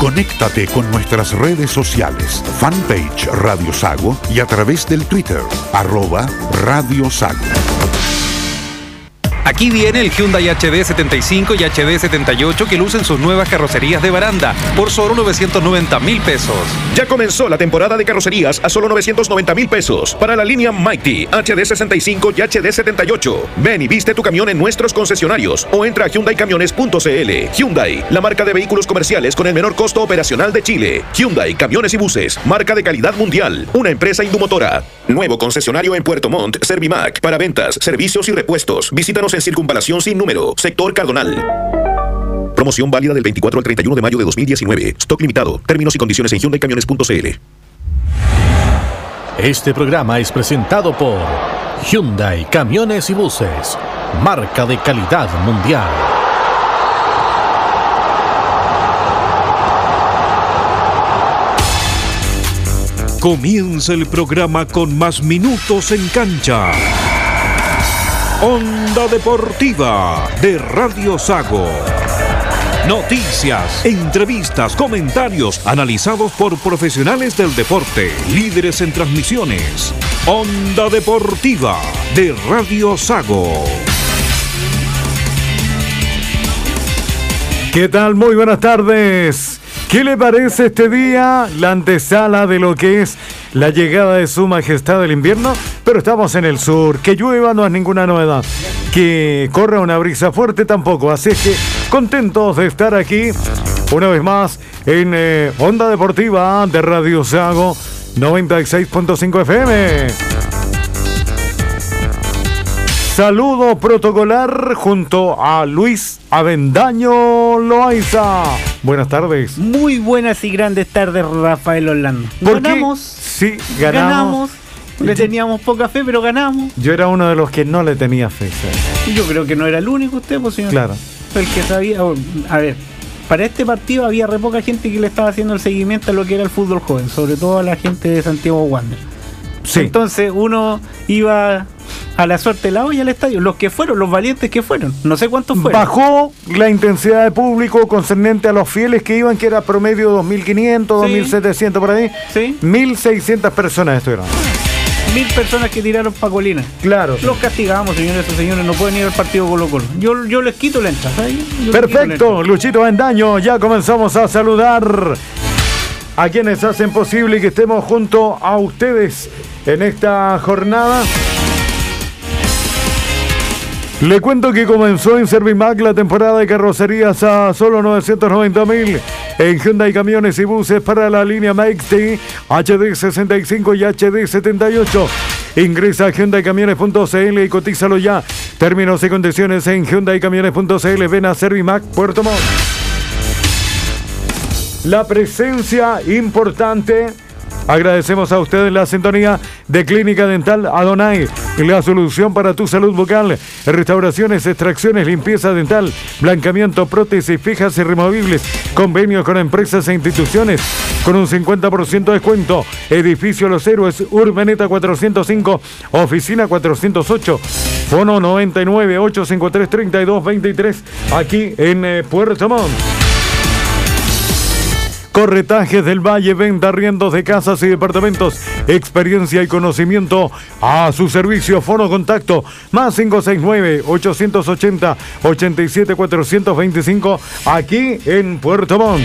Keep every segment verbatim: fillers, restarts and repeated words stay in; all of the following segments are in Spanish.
Conéctate con nuestras redes sociales, fanpage Radio Sago y a través del Twitter, arroba Radio Sago. Aquí viene el Hyundai H D setenta y cinco y H D setenta y ocho que lucen sus nuevas carrocerías de baranda por solo novecientos noventa mil pesos. Ya comenzó la temporada de carrocerías a solo novecientos noventa mil pesos para la línea Mighty, H D sesenta y cinco y H D setenta y ocho. Ven y viste tu camión en nuestros concesionarios o entra a hyundai camiones punto c l. Hyundai, la marca de vehículos comerciales con el menor costo operacional de Chile. Hyundai Camiones y Buses, marca de calidad mundial, una empresa Indumotora. Nuevo concesionario en Puerto Montt, Servimac, para ventas, servicios y repuestos. Visítanos en Circunvalación Sin Número, Sector Cardonal. Promoción válida del veinticuatro al treinta y uno de mayo de dos mil diecinueve. Stock limitado. Términos y condiciones en hyundai camiones punto c l. Este programa es presentado por Hyundai Camiones y Buses, marca de calidad mundial. Comienza el programa con más minutos en cancha. Onda Deportiva de Radio Sago. Noticias, entrevistas, comentarios analizados por profesionales del deporte, líderes en transmisiones. Onda Deportiva de Radio Sago. ¿Qué tal? Muy buenas tardes. ¿Qué le parece este día? La antesala de lo que es la llegada de su majestad del invierno, pero estamos en el sur. Que llueva no es ninguna novedad, que corra una brisa fuerte tampoco, así es que contentos de estar aquí una vez más en eh, Onda Deportiva de Radio Sago noventa y seis punto cinco F M. Saludo protocolar junto a Luis Avendaño Loaiza. Buenas tardes. Muy buenas y grandes tardes, Rafael Orlando. Ganamos. Sí, ganamos. Ganamos. Le teníamos poca fe, pero ganamos. Yo era uno de los que no le tenía fe, ¿sabes? Yo creo que no era el único usted, pues, señor. Claro. El que sabía. A ver, para este partido había re poca gente que le estaba haciendo el seguimiento a lo que era el fútbol joven, sobre todo a la gente de Santiago Wander. Sí. Entonces uno iba a la suerte de la olla al estadio. Los que fueron, los valientes que fueron, no sé cuántos fueron. Bajó la intensidad de público concernente a los fieles que iban, que era promedio dos mil quinientos, sí. dos mil setecientos por ahí. Sí. mil seiscientas personas estuvieron. Mil personas que tiraron pa' colina. Claro. Los castigamos, señores, esos señores no pueden ir al partido Colo Colo. Yo, yo les quito la entrada. Perfecto, Luchito Avendaño, ya comenzamos a saludar a quienes hacen posible que estemos junto a ustedes en esta jornada. Le cuento que comenzó en Servimac la temporada de carrocerías a solo novecientos noventa mil en Hyundai Camiones y Buses para la línea Mighty, H D sesenta y cinco y H D setenta y ocho. Ingresa a hyundai camiones punto c l y cotízalo ya. Términos y condiciones en hyundai camiones punto c l. Ven a Servimac Puerto Montt. La presencia importante. Agradecemos a ustedes la sintonía de Clínica Dental Adonai, la solución para tu salud bucal, restauraciones, extracciones, limpieza dental, blancamiento, prótesis fijas y removibles, convenios con empresas e instituciones con un cincuenta por ciento de descuento. Edificio Los Héroes, Urbaneta cuatrocientos cinco, Oficina cuatrocientos ocho, Fono noventa y nueve, ochocientos cincuenta y tres, treinta y dos veintitrés, aquí en eh, Puerto Montt. Corretajes del Valle, venta, arriendos de casas y departamentos, experiencia y conocimiento a su servicio. Fono contacto más cinco seis nueve, ochocientos ochenta, ochenta y siete, cuatrocientos veinticinco, aquí en Puerto Montt.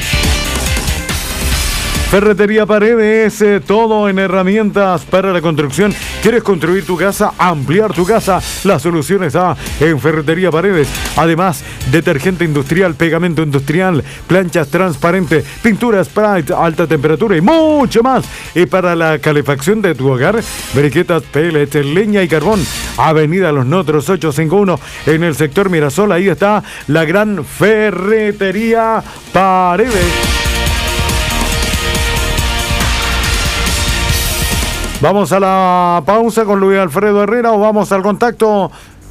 Ferretería Paredes, eh, todo en herramientas para la construcción. ¿Quieres construir tu casa, ampliar tu casa? La solución está en Ferretería Paredes. Además, detergente industrial, pegamento industrial, planchas transparentes, pinturas Sprite, alta temperatura y mucho más. Y para la calefacción de tu hogar, briquetas, pellets, leña y carbón. Avenida Los Notros ochocientos cincuenta y uno en el sector Mirasol. Ahí está la gran Ferretería Paredes. ¿Vamos a la pausa con Luis Alfredo Herrera o vamos al contacto?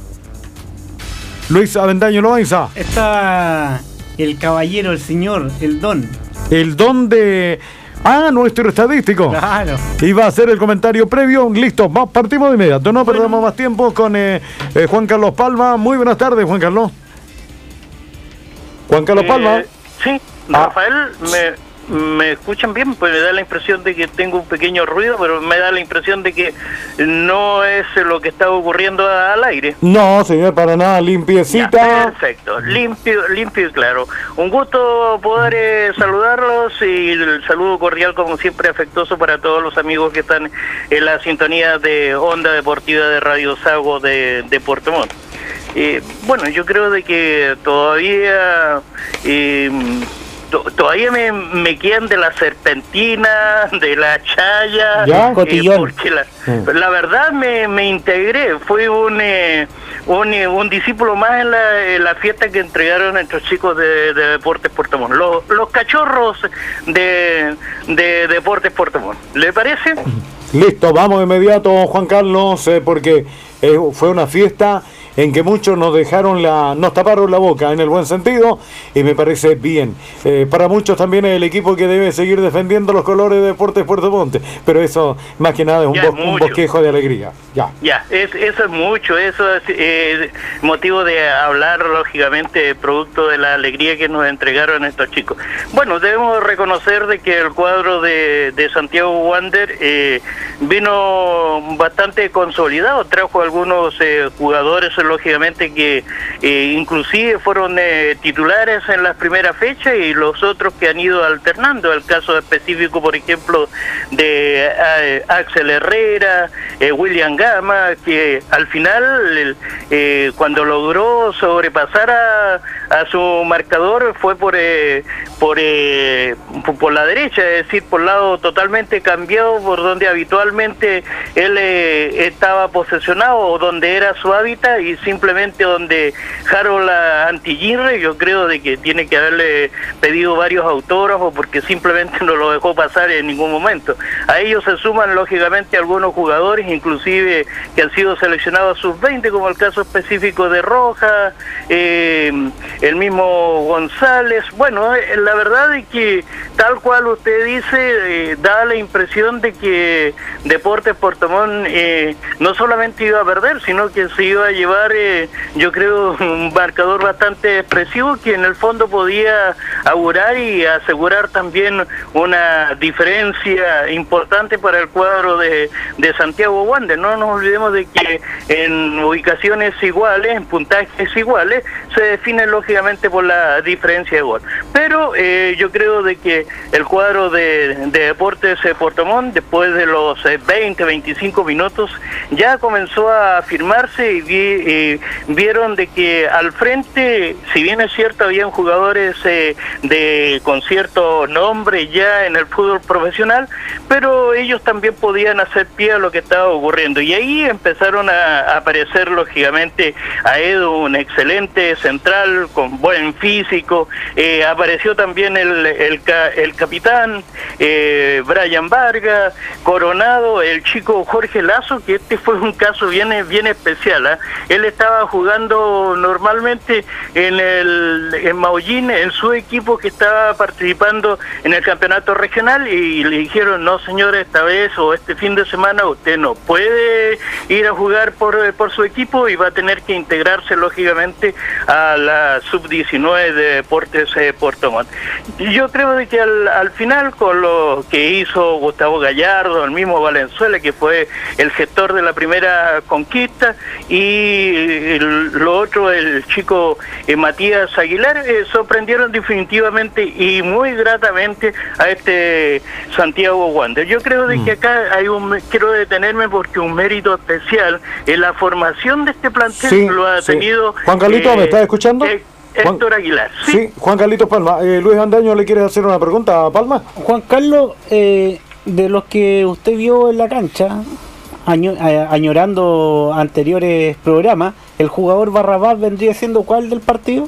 Luis Avendaño Loaiza. Está el caballero, el señor, el don. El don de... Ah, nuestro estadístico. Claro. Y va a hacer el comentario previo. Listo, va, partimos de inmediato. No bueno. perdamos más tiempo con eh, eh, Juan Carlos Palma. Muy buenas tardes, Juan Carlos. Juan Carlos eh, Palma. Sí, Rafael, ah. me... ¿Me escuchan bien? Pues me da la impresión de que tengo un pequeño ruido, pero me da la impresión de que no es lo que está ocurriendo al aire. No, señor, para nada, limpiecita. Ya, perfecto, limpio, limpio y claro. Un gusto poder eh, saludarlos y el saludo cordial, como siempre, afectuoso para todos los amigos que están en la sintonía de Onda Deportiva de Radio Sago de, de Puerto Montt. Eh, bueno, yo creo de que todavía... Eh, Todavía me, me quedan de la serpentina, de la chaya, ¿Ya? eh, porque la, mm. la verdad me, me integré, fui un, eh, un, eh, un discípulo más en la, en la fiesta que entregaron nuestros chicos de, de Deportes Puerto Montt, los, los cachorros de, de Deportes Puerto Montt. ¿Le parece? Listo, vamos de inmediato, Juan Carlos, eh, porque eh, fue una fiesta en que muchos nos dejaron la, nos taparon la boca en el buen sentido, y me parece bien. Eh, para muchos también es el equipo que debe seguir defendiendo los colores de Deportes Puerto Montt, pero eso más que nada es un, bo, un bosquejo de alegría. Ya, ya, es, eso es mucho, eso es eh, motivo de hablar, lógicamente, producto de la alegría que nos entregaron estos chicos. Bueno, debemos reconocer de que el cuadro de, de Santiago Wander eh, vino bastante consolidado, trajo algunos eh, jugadores lógicamente que eh, inclusive fueron eh, titulares en las primeras fechas, y los otros que han ido alternando. El caso específico, por ejemplo, de eh, Axel Herrera, eh, William Gama, que al final eh, cuando logró sobrepasar a, a su marcador fue por eh, por, eh, por la derecha, es decir, por lado totalmente cambiado, por donde habitualmente él eh, estaba posesionado o donde era su hábitat, y simplemente donde Harold Antillirre, yo creo de que tiene que haberle pedido varios autógrafos porque simplemente no lo dejó pasar en ningún momento. A ellos se suman lógicamente algunos jugadores, inclusive que han sido seleccionados a sub veinte, como el caso específico de Rojas, eh, el mismo González. Bueno, la verdad es que tal cual usted dice, eh, da la impresión de que Deportes Puerto Montt eh, no solamente iba a perder, sino que se iba a llevar, eh, yo creo, un marcador bastante expresivo que en el fondo podía augurar y asegurar también una diferencia importante para el cuadro de, de Santiago Wander. No nos olvidemos de que en ubicaciones iguales, en puntajes iguales, se define lógicamente por la diferencia de gol. Pero eh, yo creo de que el cuadro de, de Deportes eh, Puerto Montt, después de los eh, veinte, veinticinco minutos, ya comenzó a afirmarse y vi, eh, vieron de que al frente, si bien es cierto, habían jugadores eh, de con cierto nombre ya en el fútbol profesional, pero ellos también podían hacer pie a lo que estaba ocurriendo, y ahí empezaron a, a aparecer lógicamente a Edu, un excelente central con buen físico, eh, apareció también el, el, el capitán eh, Brian Vargas, Coronado, el chico Jorge Lazo, que este fue un caso bien, bien especial, ¿eh? Él estaba jugando normalmente en el en Maullín, en su equipo que estaba participando en el campeonato regional, y le dijeron: no señor, esta vez o este fin de semana usted no puede ir a jugar por, por su equipo, y va a tener que integrarse lógicamente a la sub diecinueve de Deportes eh, Puerto Montt. Yo creo de que al, al final, con lo que hizo Gustavo Gallardo, el mismo Valenzuela, que fue el gestor de la primera conquista, y el, lo otro, el chico eh, Matías Aguilar, eh, sorprendieron definitivamente y muy gratamente a este Santiago Wander. Yo creo de que acá hay un, quiero detenerme porque un mérito especial en la formación de este plantel, sí, lo ha sí. tenido Juan Carlito, eh, ¿me estás escuchando? Eh, Héctor Juan, Aguilar. ¿Sí? sí, Juan Carlitos Palma. Eh, Luis Andaño, ¿le quieres hacer una pregunta a Palma? Juan Carlos, eh, de los que usted vio en la cancha, año, eh, añorando anteriores programas, ¿el jugador Barrabás vendría siendo cuál del partido?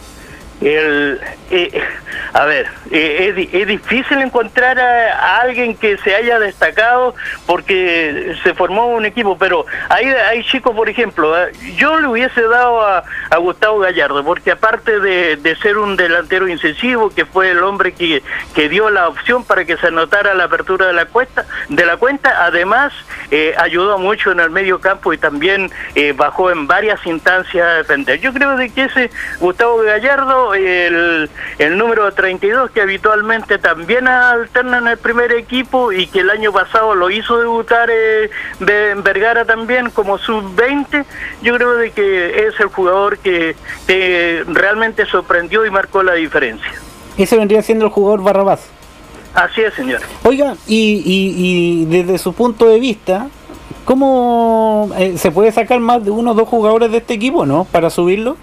El, eh, a ver, eh, es, es difícil encontrar a, a alguien que se haya destacado porque se formó un equipo, pero hay, hay chicos, por ejemplo, eh, yo le hubiese dado a, a Gustavo Gallardo, porque aparte de, de ser un delantero incisivo, que fue el hombre que, que dio la opción para que se anotara la apertura de la cuenta, de la cuenta, además eh, ayudó mucho en el medio campo y también eh, bajó en varias instancias a defender. Yo creo de que ese Gustavo Gallardo, el, el número treinta y dos, que habitualmente también alterna en el primer equipo y que el año pasado lo hizo debutar eh, de Vergara también como sub veinte, yo creo de que es el jugador que, que realmente sorprendió y marcó la diferencia. Ese vendría siendo el jugador Barrabás. Así es, señor. Oiga, y, y, y desde su punto de vista, ¿cómo eh, se puede sacar más de uno o dos jugadores de este equipo, no? Para subirlo.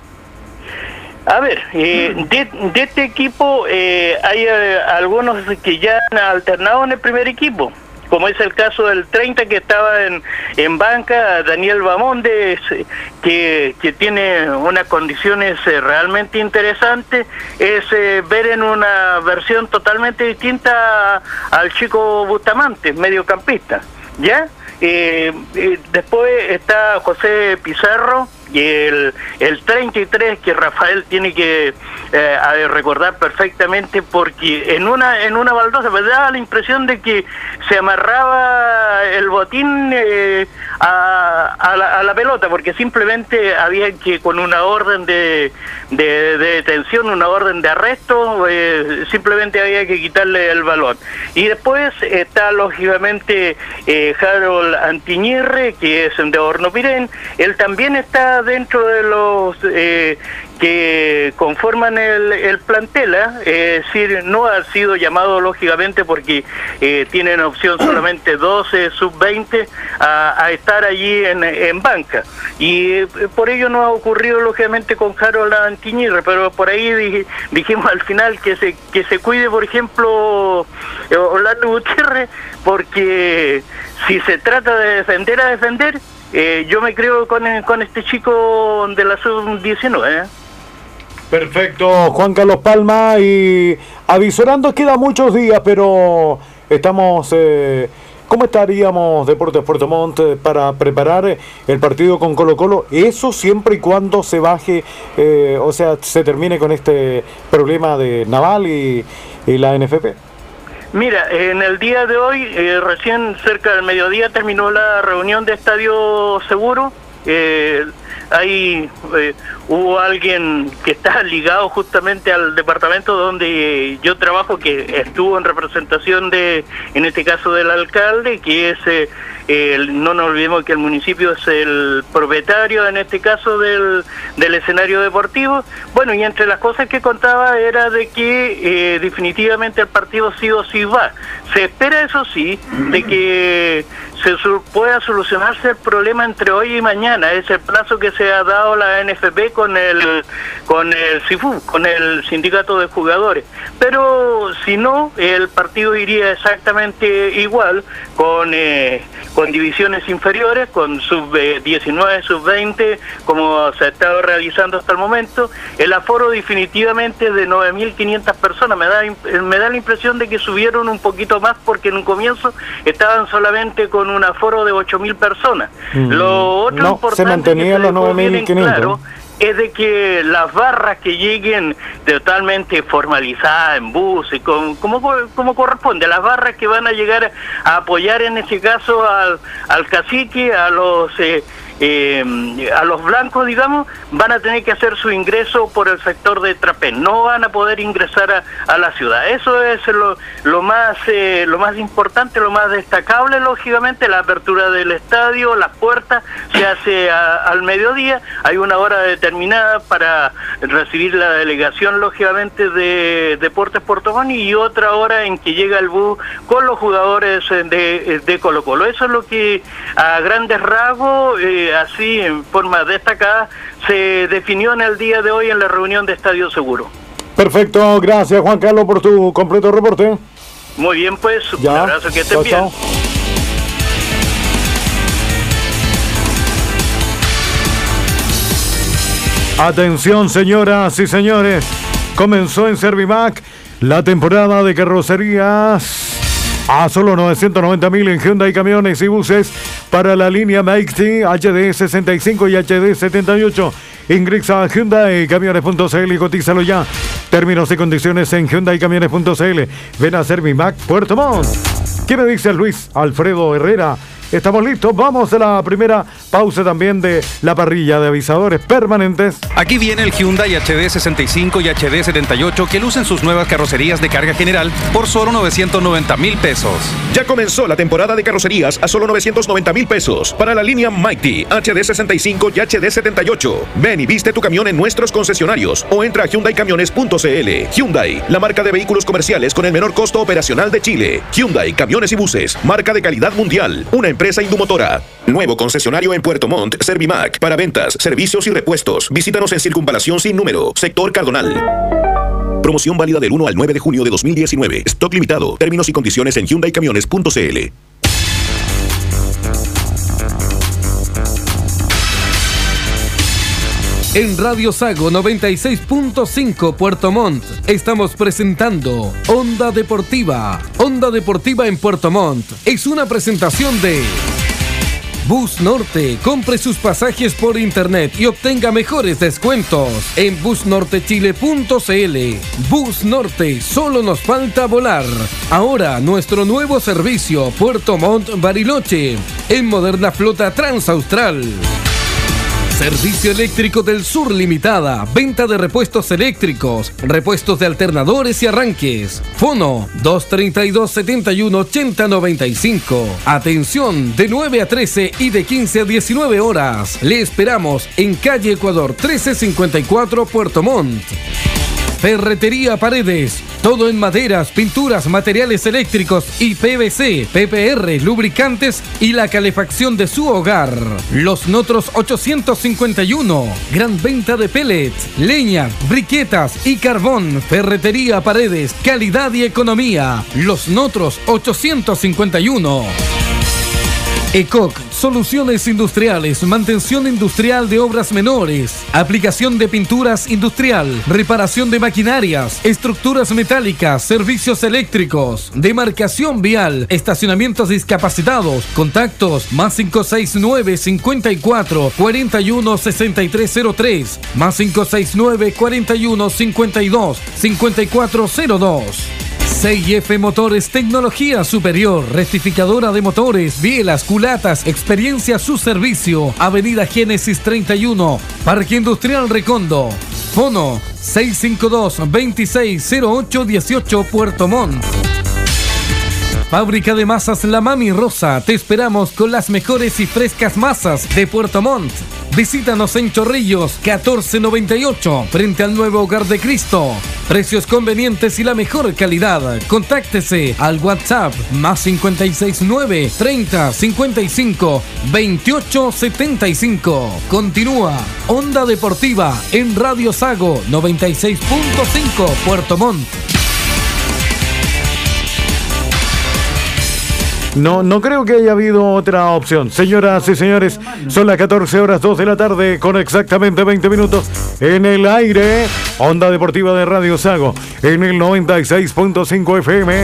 A ver, eh, de, de este equipo eh, hay eh, algunos que ya han alternado en el primer equipo, como es el caso del treinta que estaba en, en banca, Daniel Bamonde, que, que tiene unas condiciones eh, realmente interesantes, es eh, ver en una versión totalmente distinta a, al chico Bustamante, mediocampista, ¿ya? Eh, eh, después está José Pizarro y el, el treinta y tres que Rafael tiene que eh, recordar perfectamente, porque en una en una baldosa me daba la impresión de que se amarraba el botín eh, a, a, la, a la pelota, porque simplemente había que con una orden de, de, de detención, una orden de arresto, eh, simplemente había que quitarle el balón. Y después está lógicamente eh, Harold Antiñirre, que es de Hornopirén. Él también está dentro de los eh, que conforman el, el plantel, ¿eh? Es decir, no ha sido llamado lógicamente porque eh, tienen opción solamente doce sub veinte a, a estar allí en, en banca, y eh, por ello no ha ocurrido lógicamente con Harold Antiñirre, pero por ahí dij, dijimos al final que se que se cuide, por ejemplo, Orlando Gutiérrez, porque si se trata de defender a defender, eh, yo me creo con, con este chico de la sub diecinueve, ¿eh? Perfecto, Juan Carlos Palma, y avisorando queda muchos días, pero estamos, eh, ¿cómo estaríamos Deportes Puerto Montt para preparar el partido con Colo Colo? Eso siempre y cuando se baje, eh, o sea, se termine con este problema de Naval y, y la N F P. Mira, en el día de hoy, eh, recién cerca del mediodía terminó la reunión de Estadio Seguro. Eh, ahí eh, hubo alguien que está ligado justamente al departamento donde yo trabajo, que estuvo en representación de, en este caso del alcalde, que es, eh, el, no nos olvidemos que el municipio es el propietario en este caso del, del escenario deportivo. Bueno, y entre las cosas que contaba era de que eh, definitivamente el partido sí o sí va. Se espera, eso sí, de que se pueda solucionarse el problema entre hoy y mañana. Es el plazo que se ha dado la N F P con el con el C I F U, con el sindicato de jugadores. Pero si no, el partido iría exactamente igual, con eh, con divisiones inferiores, con sub diecinueve, sub veinte, como se ha estado realizando hasta el momento. El aforo definitivamente de nueve mil quinientas personas. Me da me da la impresión de que subieron un poquito más, porque en un comienzo estaban solamente con un aforo de ocho mil personas. Mm, Lo otro no, importante se mantenía los nueve mil quinientos. Claro, es de que las barras que lleguen totalmente formalizadas en buses, como, como, como corresponde, las barras que van a llegar a apoyar en este caso al, al cacique, a los eh, eh, a los blancos, digamos, van a tener que hacer su ingreso por el sector de Trapén, no van a poder ingresar a, a la ciudad. Eso es lo, lo más eh, lo más importante, lo más destacable, lógicamente. La apertura del estadio, las puertas, se hace a, al mediodía, hay una hora determinada para recibir la delegación, lógicamente, de Deportes Puerto Montt, y otra hora en que llega el bus con los jugadores de, de Colo Colo. Eso es lo que a grandes rasgos, eh, así en forma destacada, se definió en el día de hoy en la reunión de Estadio Seguro. Perfecto, gracias Juan Carlos por tu completo reporte. Muy bien, pues, ya. Un abrazo, que estén Chao, bien. chao. Atención, señoras y señores, comenzó en Servimac la temporada de carrocerías a solo novecientos noventa mil en Hyundai Camiones y Buses para la línea Mighty H D sesenta y cinco y H D setenta y ocho. Ingresa a Hyundai Camiones punto c l y cotízalo ya. Términos y condiciones en Hyundai Camiones punto c l. Ven a Servimac Puerto Montt. ¿Qué me dice Luis Alfredo Herrera estamos listos. Vamos a la primera pausa también de la parrilla de avisadores permanentes. Aquí viene el Hyundai H D sesenta y cinco y H D setenta y ocho que lucen sus nuevas carrocerías de carga general por solo novecientos noventa mil pesos. Ya comenzó la temporada de carrocerías a solo novecientos noventa mil pesos para la línea Mighty, H D sesenta y cinco y H D setenta y ocho. Ven y viste tu camión en nuestros concesionarios o entra a hyundai camiones punto c l. Hyundai, la marca de vehículos comerciales con el menor costo operacional de Chile. Hyundai Camiones y Buses, marca de calidad mundial, una empresa Indumotora. Nuevo concesionario en Puerto Montt, Servimac, para ventas, servicios y repuestos. Visítanos en Circunvalación Sin Número, Sector Cardonal. Promoción válida del uno al nueve de junio de dos mil diecinueve. Stock limitado. Términos y condiciones en hyundai camiones punto c l. En Radio Sago noventa y seis punto cinco Puerto Montt estamos presentando Onda Deportiva. Onda Deportiva en Puerto Montt es una presentación de Bus Norte. Compre sus pasajes por internet y obtenga mejores descuentos en bus norte chile punto c l. Bus Norte, solo nos falta volar. Ahora nuestro nuevo servicio Puerto Montt Bariloche en moderna flota transaustral. Servicio Eléctrico del Sur Limitada. Venta de repuestos eléctricos, repuestos de alternadores y arranques. Fono dos treinta y dos, setenta y uno, ochenta, noventa y cinco. Atención de nueve a trece y de quince a diecinueve horas. Le esperamos en calle Ecuador trece cincuenta y cuatro, Puerto Montt. Ferretería Paredes, todo en maderas, pinturas, materiales eléctricos y P V C, P P R, lubricantes y la calefacción de su hogar. Los Notros ochocientos cincuenta y uno, gran venta de pellets, leña, briquetas y carbón. Ferretería Paredes, calidad y economía. Los Notros ochocientos cincuenta y uno. ECOC, soluciones industriales, mantención industrial de obras menores, aplicación de pinturas industrial, reparación de maquinarias, estructuras metálicas, servicios eléctricos, demarcación vial, estacionamientos discapacitados. Contactos más cinco seis nueve, cincuenta y cuatro, cuarenta y uno, sesenta y tres cero tres, más cinco seis nueve, cuarenta y uno, cincuenta y dos, cincuenta y cuatro cero dos. C I F Motores, tecnología superior, rectificadora de motores, bielas, culatas, experiencia a su servicio. Avenida Génesis treinta y uno, Parque Industrial Recondo. Fono seis cinco dos, veintiséis cero ocho dieciocho, Puerto Montt. Fábrica de masas La Mami Rosa. Te esperamos con las mejores y frescas masas de Puerto Montt. Visítanos en Chorrillos catorce noventa y ocho, frente al nuevo Hogar de Cristo. Precios convenientes y la mejor calidad. Contáctese al WhatsApp más cinco seis nueve, treinta, cincuenta y cinco, veintiocho setenta y cinco. Continúa Onda Deportiva en Radio Sago noventa y seis punto cinco Puerto Montt. No, no creo que haya habido otra opción. Señoras y señores, son las catorce horas dos de la tarde con exactamente veinte minutos en el aire. Onda Deportiva de Radio Sago en el noventa y seis punto cinco F M.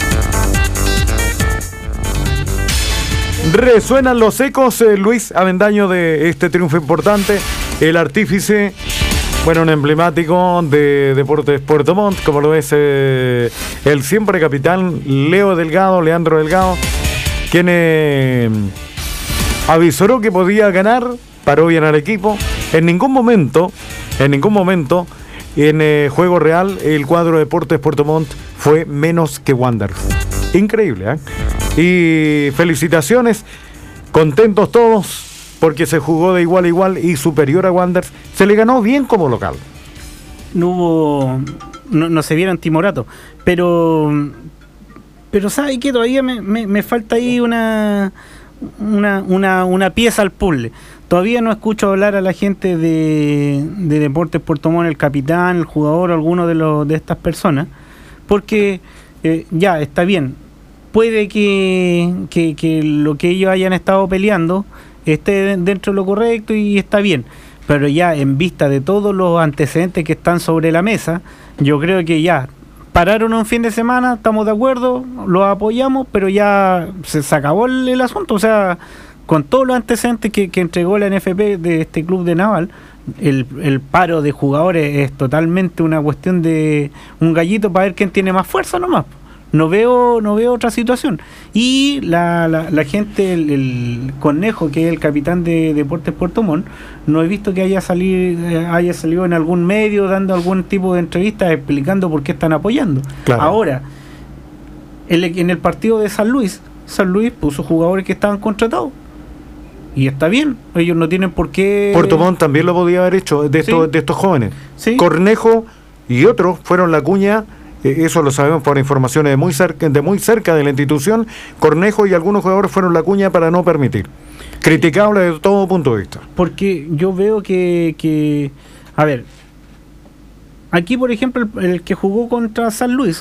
Resuenan los ecos, eh, Luis Avendaño, de este triunfo importante. El artífice, bueno, un emblemático de Deportes Puerto Montt, como lo es eh, el siempre capitán Leo Delgado, Leandro Delgado, quien eh, avisó que podía ganar, paró bien al equipo. En ningún momento, en ningún momento, en eh, juego real, el cuadro de Deportes Puerto Montt fue menos que Wanderers. Increíble, ¿eh? Y felicitaciones, contentos todos, porque se jugó de igual a igual y superior a Wanderers. Se le ganó bien como local. No hubo, no, no se vieron timoratos, pero pero sabe que todavía me, me, me falta ahí una, una una una pieza al puzzle. Todavía no escucho hablar a la gente de, de Deportes Puerto Montt, el capitán, el jugador, alguno de los de estas personas, porque eh, ya está bien. Puede que, que, que lo que ellos hayan estado peleando esté dentro de lo correcto y está bien, pero ya en vista de todos los antecedentes que están sobre la mesa, yo creo que ya pararon un fin de semana, estamos de acuerdo, lo apoyamos, pero ya se, se acabó el, el asunto. O sea, con todos los antecedentes que, que entregó la N F P de este club de Naval, el, el paro de jugadores es totalmente una cuestión de un gallito para ver quién tiene más fuerza nomás. No veo no veo otra situación. Y la, la, la gente, el, el Cornejo, que es el capitán de Deportes Puerto Montt, no he visto que haya salido, haya salido en algún medio dando algún tipo de entrevista explicando por qué están apoyando. Claro. Ahora, el, en el partido de San Luis, San Luis puso jugadores que estaban contratados. Y está bien, ellos no tienen por qué... Puerto Montt también lo podía haber hecho de estos, sí. de estos jóvenes. Sí. Cornejo y otros fueron la cuña, eh, eso lo sabemos por informaciones de muy cerca de muy cerca de la institución. Cornejo y algunos jugadores fueron la cuña para no permitir. Criticable de todo punto de vista. Porque yo veo que, que a ver, aquí por ejemplo el, el que jugó contra San Luis,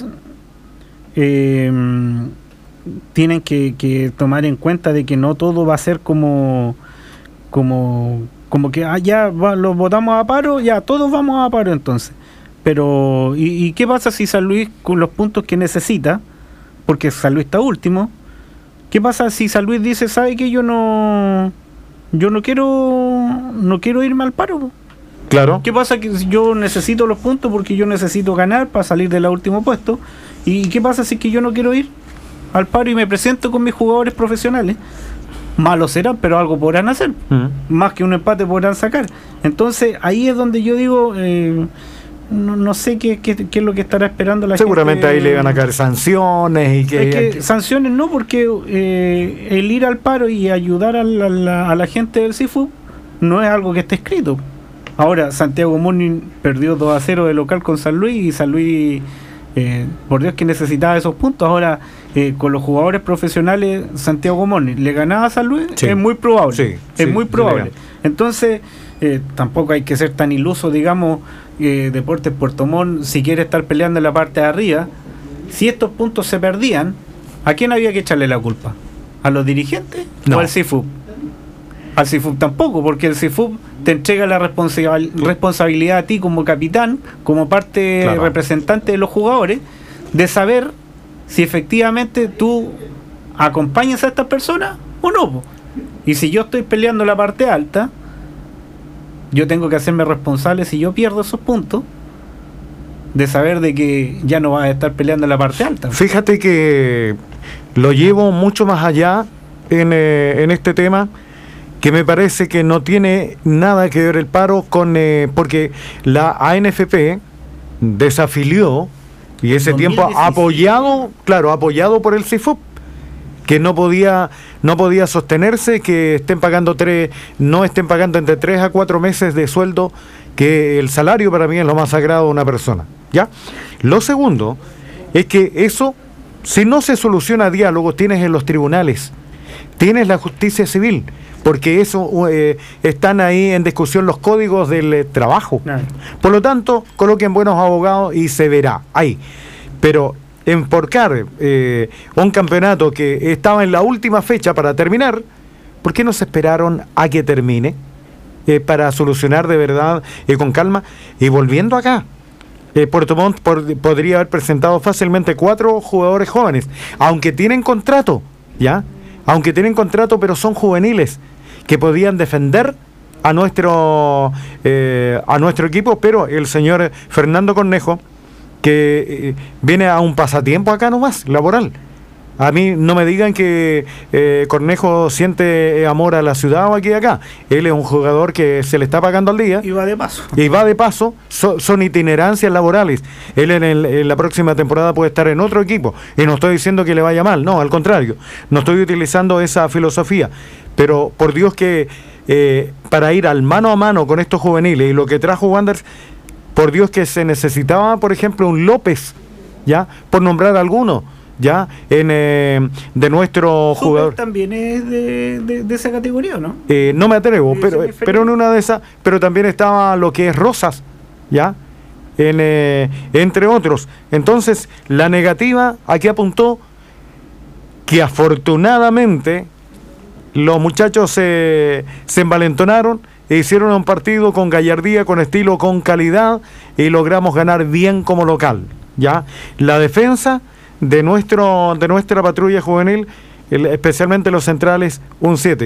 eh, tienen que, que tomar en cuenta de que no todo va a ser como como como que ah, ya va, los votamos a paro, ya todos vamos a paro entonces. Pero ¿y, y qué pasa si San Luis con los puntos que necesita, porque San Luis está último? ¿Qué pasa si San Luis dice, sabe que yo no yo no quiero no quiero irme al paro? Claro. ¿Qué pasa que yo necesito los puntos porque yo necesito ganar para salir del último puesto? ¿Y qué pasa si que yo no quiero ir al paro y me presento con mis jugadores profesionales? Malos serán, pero algo podrán hacer. Uh-huh. Más que un empate podrán sacar. Entonces, ahí es donde yo digo, eh, no, no sé qué, qué, qué es lo que estará esperando la Seguramente gente. Seguramente ahí le van a caer sanciones. y que, es que que... Sanciones no, porque eh, el ir al paro y ayudar a la, la, a la gente del C I F U no es algo que esté escrito. Ahora, Santiago Morning perdió dos a cero de local con San Luis y San Luis... Eh, por Dios que necesitaba esos puntos. Ahora eh, con los jugadores profesionales, Santiago Morning le ganaba a San Luis, sí. es muy probable, sí, es sí, muy probable. Entonces eh, tampoco hay que ser tan iluso, digamos, eh, Deportes Puerto Montt, si quiere estar peleando en la parte de arriba, si estos puntos se perdían, ¿a quién había que echarle la culpa? ¿A los dirigentes no. o al C I F U? Al C I F U tampoco, porque el C I F U te entrega la responsabil- responsabilidad a ti como capitán, como parte claro. representante de los jugadores, de saber si efectivamente tú acompañas a estas personas o no. Y si yo estoy peleando la parte alta, yo tengo que hacerme responsable si yo pierdo esos puntos, de saber de que ya no vas a estar peleando en la parte alta. Fíjate que lo llevo mucho más allá en, eh, en este tema, que me parece que no tiene nada que ver el paro con... Eh, porque la A N F P desafilió y ese dos mil dieciséis tiempo apoyado, claro, apoyado por el C I F U P, que no podía no podía sostenerse, que estén pagando tres, no estén pagando entre tres a cuatro meses de sueldo, que el salario para mí es lo más sagrado de una persona, ¿ya? Lo segundo es que eso, si no se soluciona a diálogo, tienes en los tribunales, tienes la justicia civil, porque eso eh, están ahí en discusión los códigos del eh, trabajo. No. Por lo tanto, coloquen buenos abogados y se verá ahí. Pero emporcar eh, un campeonato que estaba en la última fecha para terminar, ¿por qué no se esperaron a que termine? Eh, para solucionar de verdad eh, con calma. Y volviendo acá, eh, Puerto Montt por, podría haber presentado fácilmente cuatro jugadores jóvenes, aunque tienen contrato, ¿ya? Aunque tienen contrato, pero son juveniles, que podían defender a nuestro eh, a nuestro equipo, pero el señor Fernando Cornejo, que eh, viene a un pasatiempo acá nomás, laboral. A mí no me digan que eh, Cornejo siente amor a la ciudad o aquí y acá. Él es un jugador que se le está pagando al día. Y va de paso. Y va de paso, so, son itinerancias laborales. Él en, el, en la próxima temporada puede estar en otro equipo. Y no estoy diciendo que le vaya mal, no, al contrario. No estoy utilizando esa filosofía. Pero por Dios que eh, para ir al mano a mano con estos juveniles y lo que trajo Wanderers, por Dios que se necesitaba, por ejemplo, un López, ¿ya? Por nombrar alguno. Ya en eh, de nuestro Super jugador también es de, de, de esa categoría, ¿no? Eh, no me atrevo, pero pero en una de esas, pero también estaba lo que es Rosas, ya en eh, entre otros. Entonces la negativa aquí apuntó que afortunadamente los muchachos se se envalentonaron e hicieron un partido con gallardía, con estilo, con calidad, y logramos ganar bien como local. Ya la defensa de nuestro de nuestra patrulla juvenil, el, especialmente los centrales, un siete.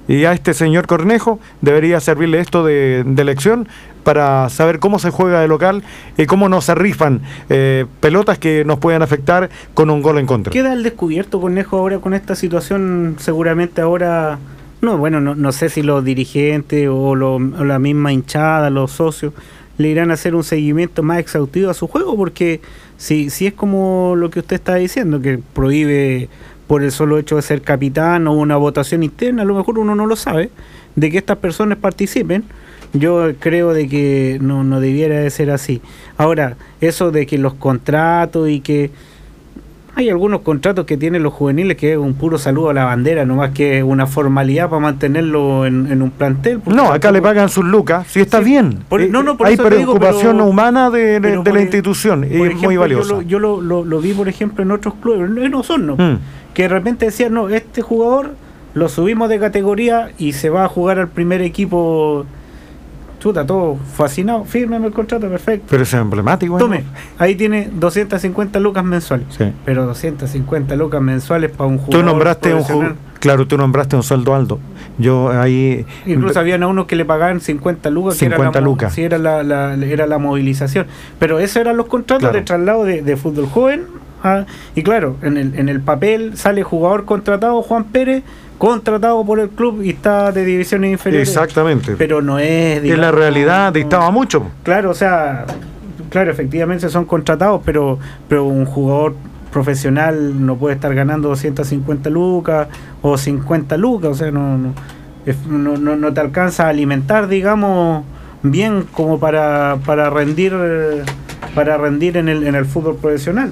Y a este señor Cornejo debería servirle esto de, de lección para saber cómo se juega de local y cómo no se rifan eh, pelotas que nos puedan afectar con un gol en contra. Queda al descubierto Cornejo ahora con esta situación, seguramente ahora, no, bueno, no, no sé si los dirigentes o, lo, o la misma hinchada, los socios, le irán a hacer un seguimiento más exhaustivo a su juego, porque si, si es como lo que usted está diciendo, que prohíbe por el solo hecho de ser capitán o una votación interna, a lo mejor uno no lo sabe, de que estas personas participen. Yo creo de que no, no debiera de ser así. Ahora, eso de que los contratos y que hay algunos contratos que tienen los juveniles que es un puro saludo a la bandera, nomás que una formalidad para mantenerlo en, en un plantel. No, acá le pagan sus lucas, si está sí, bien. Por, no, no, por hay eso preocupación digo, pero, humana de, de, de la por, institución y es muy valiosa. Yo, lo, yo lo, lo, lo vi, por ejemplo, en otros clubes, en Osorno, mm. que de repente decían, no, este jugador lo subimos de categoría y se va a jugar al primer equipo. Chuta, todo fascinado, fírmeme el contrato, perfecto. Pero es emblemático. Tome, ¿no? Ahí tiene doscientas cincuenta lucas mensuales. Sí. Pero doscientas cincuenta lucas mensuales para un jugador. Tú nombraste un jugador. Claro, tú nombraste un sueldo alto. Yo ahí. Incluso habían a unos que le pagaban cincuenta lucas. cincuenta que era la, lucas. Sí, era la, la, era la movilización. Pero esos eran los contratos claro. de traslado de, de fútbol joven. A, y claro, en el, en el papel sale jugador contratado, Juan Pérez, contratado por el club y está de divisiones inferiores. Exactamente. Pero no es... En la realidad dictaba mucho. Claro, o sea, claro, efectivamente son contratados, pero, pero un jugador profesional no puede estar ganando doscientas cincuenta lucas o cincuenta lucas, o sea, no, no, no, no, no te alcanza a alimentar, digamos, bien como para, para rendir para rendir en el, en el fútbol profesional.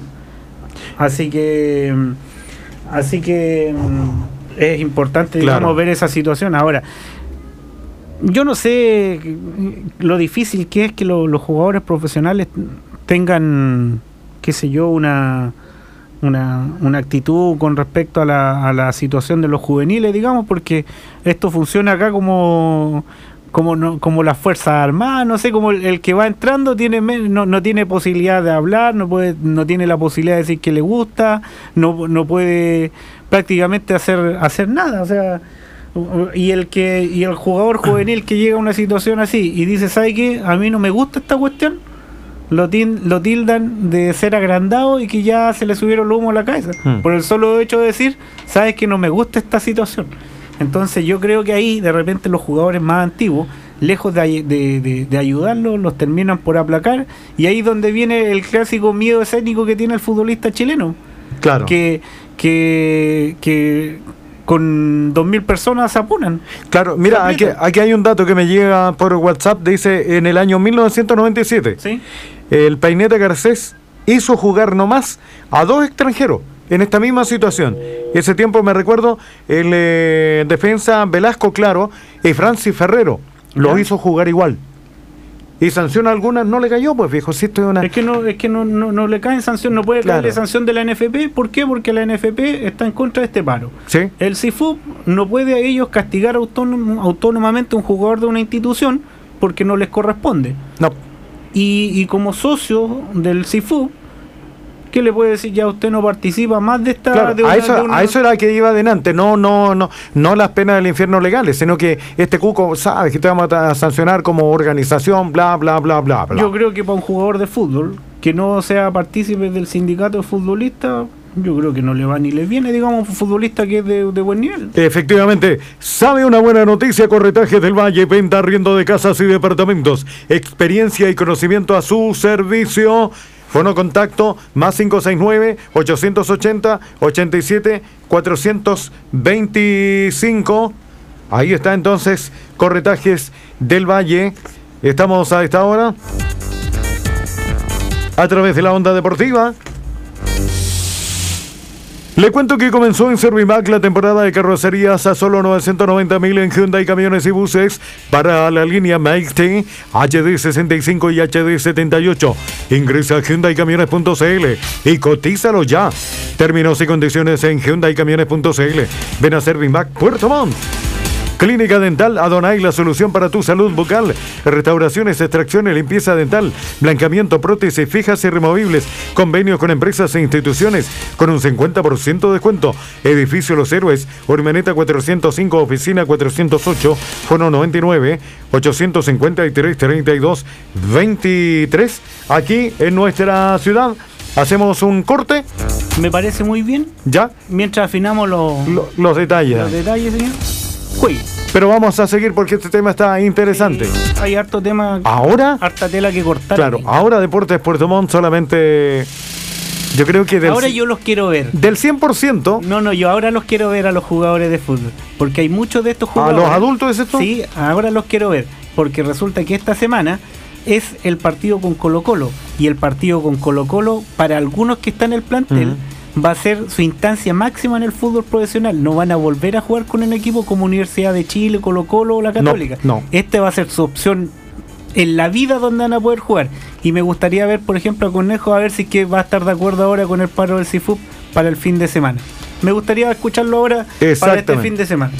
Así que así que es importante, digamos, claro. ver esa situación. Ahora, yo no sé lo difícil que es que lo, los jugadores profesionales tengan, qué sé yo, una una, una actitud con respecto a la, a la situación de los juveniles, digamos, porque esto funciona acá como como no, como las Fuerzas Armadas, no sé, como el, el que va entrando tiene no, no tiene posibilidad de hablar, no puede no tiene la posibilidad de decir que le gusta, no no puede prácticamente hacer hacer nada, o sea, y el que y el jugador juvenil que llega a una situación así y dice, ¿sabe qué? A mí no me gusta esta cuestión, lo, til, lo tildan de ser agrandado y que ya se le subieron el humo a la cabeza, hmm. por el solo hecho de decir, ¿sabes que no me gusta esta situación? Entonces yo creo que ahí de repente los jugadores más antiguos, lejos de, de, de, de ayudarlos, los terminan por aplacar, y ahí es donde viene el clásico miedo escénico que tiene el futbolista chileno. Claro. Que, que, que con dos mil personas se apunan. Claro, mira, aquí, aquí hay un dato que me llega por WhatsApp, dice, en el año mil novecientos noventa y siete, ¿sí? El Paineta Garcés hizo jugar nomás a dos extranjeros en esta misma situación. Ese tiempo me recuerdo el eh, defensa Velasco Claro y Francis Ferrero lo hizo jugar igual. Y sanción alguna no le cayó, pues viejo, si esto es una... Es que no, es que no, no, no le cae sanción, no puede claro. caerle sanción de la N F P. ¿Por qué? Porque la N F P está en contra de este paro. ¿Sí? El C I F U P no puede a ellos castigar autónom, autónomamente a un jugador de una institución porque no les corresponde. No. Y, y como socio del C I F U P, ¿qué le puede decir? Ya usted no participa más de esta... Claro, de una, a, eso, de una... a eso era que iba adelante, no no no no las penas del infierno legales, sino que este cuco sabe que te vamos a sancionar como organización, bla, bla, bla, bla, bla. Yo creo que para un jugador de fútbol que no sea partícipe del sindicato de futbolistas, yo creo que no le va ni le viene, digamos, un futbolista que es de, de buen nivel. Efectivamente, sabe una buena noticia, Corretaje del Valle, venta, arriendo de casas y departamentos, experiencia y conocimiento a su servicio. Fono contacto más cinco seis nueve, ochocientos ochenta, ochenta y siete, cuatrocientos veinticinco. Ahí está entonces Corretajes del Valle. Estamos a esta hora a través de la Onda Deportiva. Le cuento que comenzó en Servimac la temporada de carrocerías a solo novecientos noventa mil en Hyundai Camiones y Buses para la línea Maite H D sesenta y cinco y H D setenta y ocho. Ingresa a hyundai camiones punto c l y cotízalo ya. Términos y condiciones en hyundai camiones punto c l. Ven a Servimac Puerto Montt. Clínica Dental Adonai, la solución para tu salud bucal. Restauraciones, extracciones, limpieza dental, blancamiento, prótesis fijas y removibles. Convenios con empresas e instituciones con un cincuenta por ciento de descuento. Edificio Los Héroes, Ormeneta cuatrocientos cinco, oficina cuatrocientos ocho, fono noventa y nueve, ochocientos cincuenta y tres, treinta y dos, veintitrés. Aquí en nuestra ciudad. Hacemos un corte. Me parece muy bien. ¿Ya? Mientras afinamos los, Lo, los detalles. los detalles, señor. Uy. Pero vamos a seguir porque este tema está interesante. Sí, hay harto tema. Ahora. Harta tela que cortar. Claro, aquí. ahora Deportes Puerto Montt solamente. Yo creo que del, Ahora yo los quiero ver. del cien por ciento. No, no, yo ahora los quiero ver a los jugadores de fútbol. Porque hay muchos de estos ¿A jugadores. los adultos es esto? Sí, ahora los quiero ver. Porque resulta que esta semana es el partido con Colo-Colo. Y el partido con Colo-Colo, para algunos que están en el plantel, uh-huh. va a ser su instancia máxima en el fútbol profesional. No van a volver a jugar con un equipo como Universidad de Chile, Colo-Colo o la Católica. No, no. Este va a ser su opción en la vida donde van a poder jugar. Y me gustaría ver, por ejemplo, a Cornejo, a ver si es que va a estar de acuerdo ahora con el paro del C I F U P para el fin de semana. Me gustaría escucharlo ahora para este fin de semana.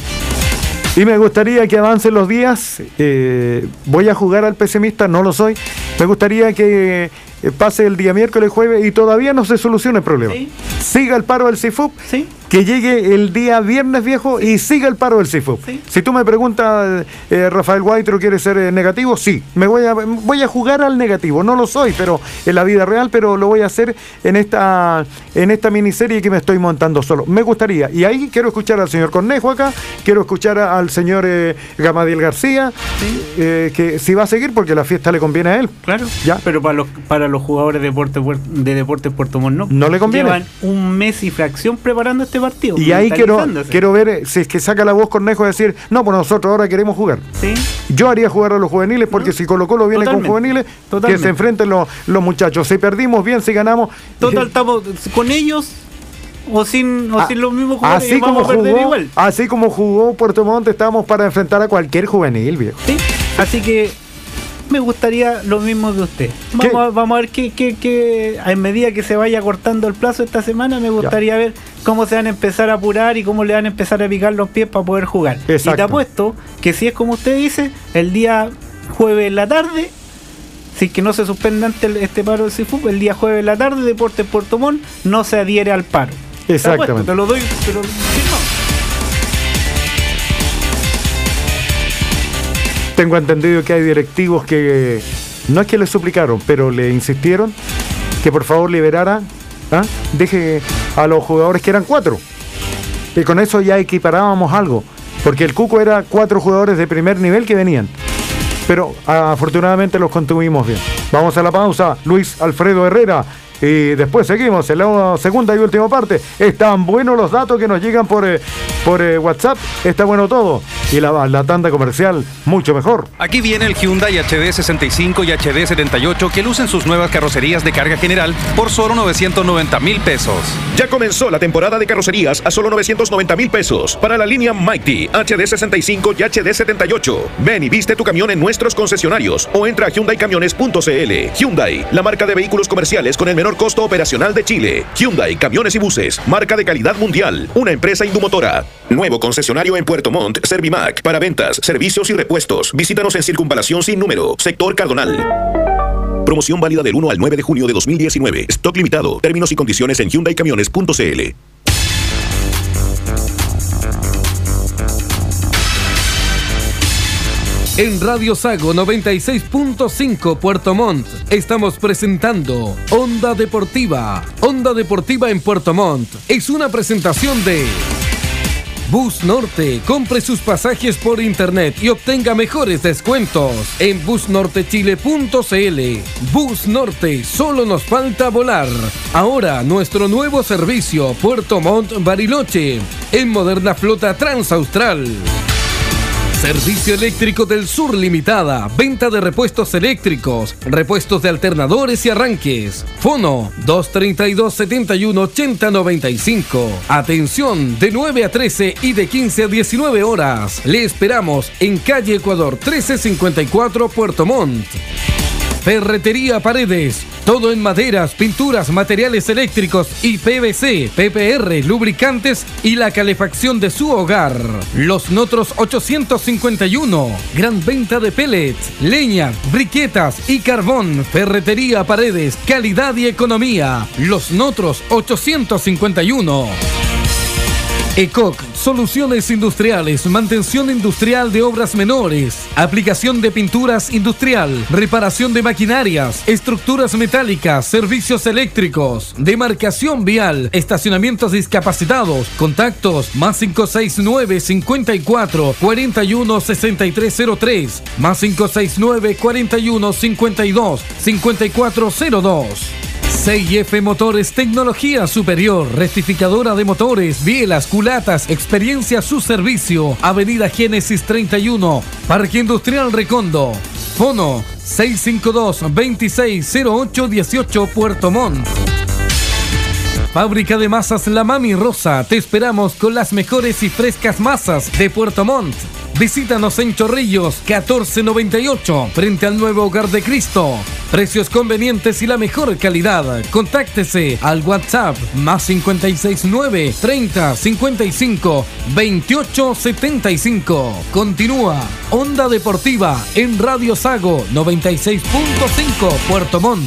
Y me gustaría que avancen los días. Eh, voy a jugar al pesimista, no lo soy. Me gustaría que eh, pase el día miércoles, jueves y todavía no se solucione el problema. ¿Sí? Siga el paro del C I F U P. ¿Sí? Que llegue el día viernes, viejo, y siga el paro del C I F U P. ¿Sí? Si tú me preguntas, eh, Rafael Guaitro, ¿quiere ser eh, negativo? Sí, me voy a voy a jugar al negativo. No lo soy, pero en la vida real, pero lo voy a hacer en esta en esta miniserie que me estoy montando solo. Me gustaría, y ahí quiero escuchar al señor Cornejo acá, quiero escuchar a, al señor eh, Gamadiel García, ¿sí? eh, que si va a seguir porque la fiesta le conviene a él. Claro, ¿ya? Pero para los para los jugadores de Deportes de Deportes Puerto Montt no, no le conviene. Llevan un mes y fracción preparando este partido. Y ahí quiero, quiero ver si es que saca la voz Cornejo y decir, no, pues nosotros ahora queremos jugar. ¿Sí? Yo haría jugar a los juveniles porque no. si Colo Colo viene Totalmente. con juveniles, Totalmente. que se enfrenten los, los muchachos. Si perdimos, bien, si ganamos. Total, estamos con ellos o sin, o a, sin los mismos jugadores. Así como, vamos a perder jugó, igual. así como jugó Puerto Montt, estamos para enfrentar a cualquier juvenil, viejo. Sí, así que me gustaría lo mismo de usted. Vamos, a, vamos a ver que, que, que a medida que se vaya cortando el plazo esta semana, me gustaría ya. ver cómo se van a empezar a apurar y cómo le van a empezar a picar los pies para poder jugar. Exacto. Y te apuesto que si es como usted dice, el día jueves en la tarde, si es que no se suspende antes este paro del C I F U P, el día jueves en la tarde, Deportes Puerto Montt no se adhiere al paro. Exactamente. Te, apuesto, te lo doy, pero tengo entendido que hay directivos que no es que le suplicaron, pero le insistieron que por favor liberara, ¿ah? deje a los jugadores que eran cuatro. Y con eso ya equiparábamos algo, porque el Cuco era cuatro jugadores de primer nivel que venían. Pero afortunadamente los contuvimos bien. Vamos a la pausa, Luis Alfredo Herrera. Y después seguimos en la segunda y última parte. Están buenos los datos que nos llegan por, eh, por eh, WhatsApp. Está bueno todo. Y la, la tanda comercial, mucho mejor. Aquí viene el Hyundai H D sesenta y cinco y H D setenta y ocho que lucen sus nuevas carrocerías de carga general por solo novecientos noventa mil pesos. Ya comenzó la temporada de carrocerías a solo novecientos noventa mil pesos para la línea Mighty, H D sesenta y cinco y H D setenta y ocho. Ven y viste tu camión en nuestros concesionarios o entra a hyundai camiones punto c l. Hyundai, la marca de vehículos comerciales con el menor costo operacional de Chile. Hyundai Camiones y Buses, marca de calidad mundial, una empresa indumotora. Nuevo concesionario en Puerto Montt, Servimac, para ventas, servicios y repuestos. Visítanos en Circunvalación Sin Número, Sector Cardonal. Promoción válida del uno al nueve de junio de dos mil diecinueve. Stock limitado. Términos y condiciones en hyundai camiones punto c l. En Radio Sago noventa y seis punto cinco Puerto Montt estamos presentando Onda Deportiva. Onda Deportiva en Puerto Montt es una presentación de Bus Norte. Compre sus pasajes por internet y obtenga mejores descuentos en bus norte chile punto c l. Bus Norte, solo nos falta volar. Ahora nuestro nuevo servicio Puerto Montt Bariloche en moderna flota transaustral. Servicio Eléctrico del Sur Limitada. Venta de repuestos eléctricos, repuestos de alternadores y arranques. Fono dos treinta y dos, setenta y uno, ochenta, noventa y cinco. Atención de nueve a trece y de quince a diecinueve horas. Le esperamos en calle Ecuador trece cincuenta y cuatro, Puerto Montt. Ferretería Paredes. Todo en maderas, pinturas, materiales eléctricos y P V C, P P R, lubricantes y la calefacción de su hogar. Los Notros ochocientos cincuenta y uno. Gran venta de pellets, leña, briquetas y carbón. Ferretería Paredes. Calidad y economía. Los Notros ochocientos cincuenta y uno. ECOC, soluciones industriales, mantención industrial de obras menores, aplicación de pinturas industrial, reparación de maquinarias, estructuras metálicas, servicios eléctricos, demarcación vial, estacionamientos discapacitados, contactos más cinco seis nueve, cincuenta y cuatro, cuarenta y uno, sesenta y tres cero tres, más cinco seis nueve, cuarenta y uno, cincuenta y dos, cincuenta y cuatro cero dos. C I F Motores, tecnología superior, rectificadora de motores, bielas, culatas, experiencia a su servicio. Avenida Génesis treinta y uno, Parque Industrial Recondo. Fono seis cinco dos, veintiséis cero ocho dieciocho, Puerto Montt. Fábrica de masas La Mami Rosa. Te esperamos con las mejores y frescas masas de Puerto Montt. Visítanos en Chorrillos catorce noventa y ocho, frente al nuevo Hogar de Cristo. Precios convenientes y la mejor calidad. Contáctese al WhatsApp más cinco seis nueve, treinta, cincuenta y cinco, veintiocho setenta y cinco. Continúa Onda Deportiva en Radio Sago noventa y seis punto cinco, Puerto Montt.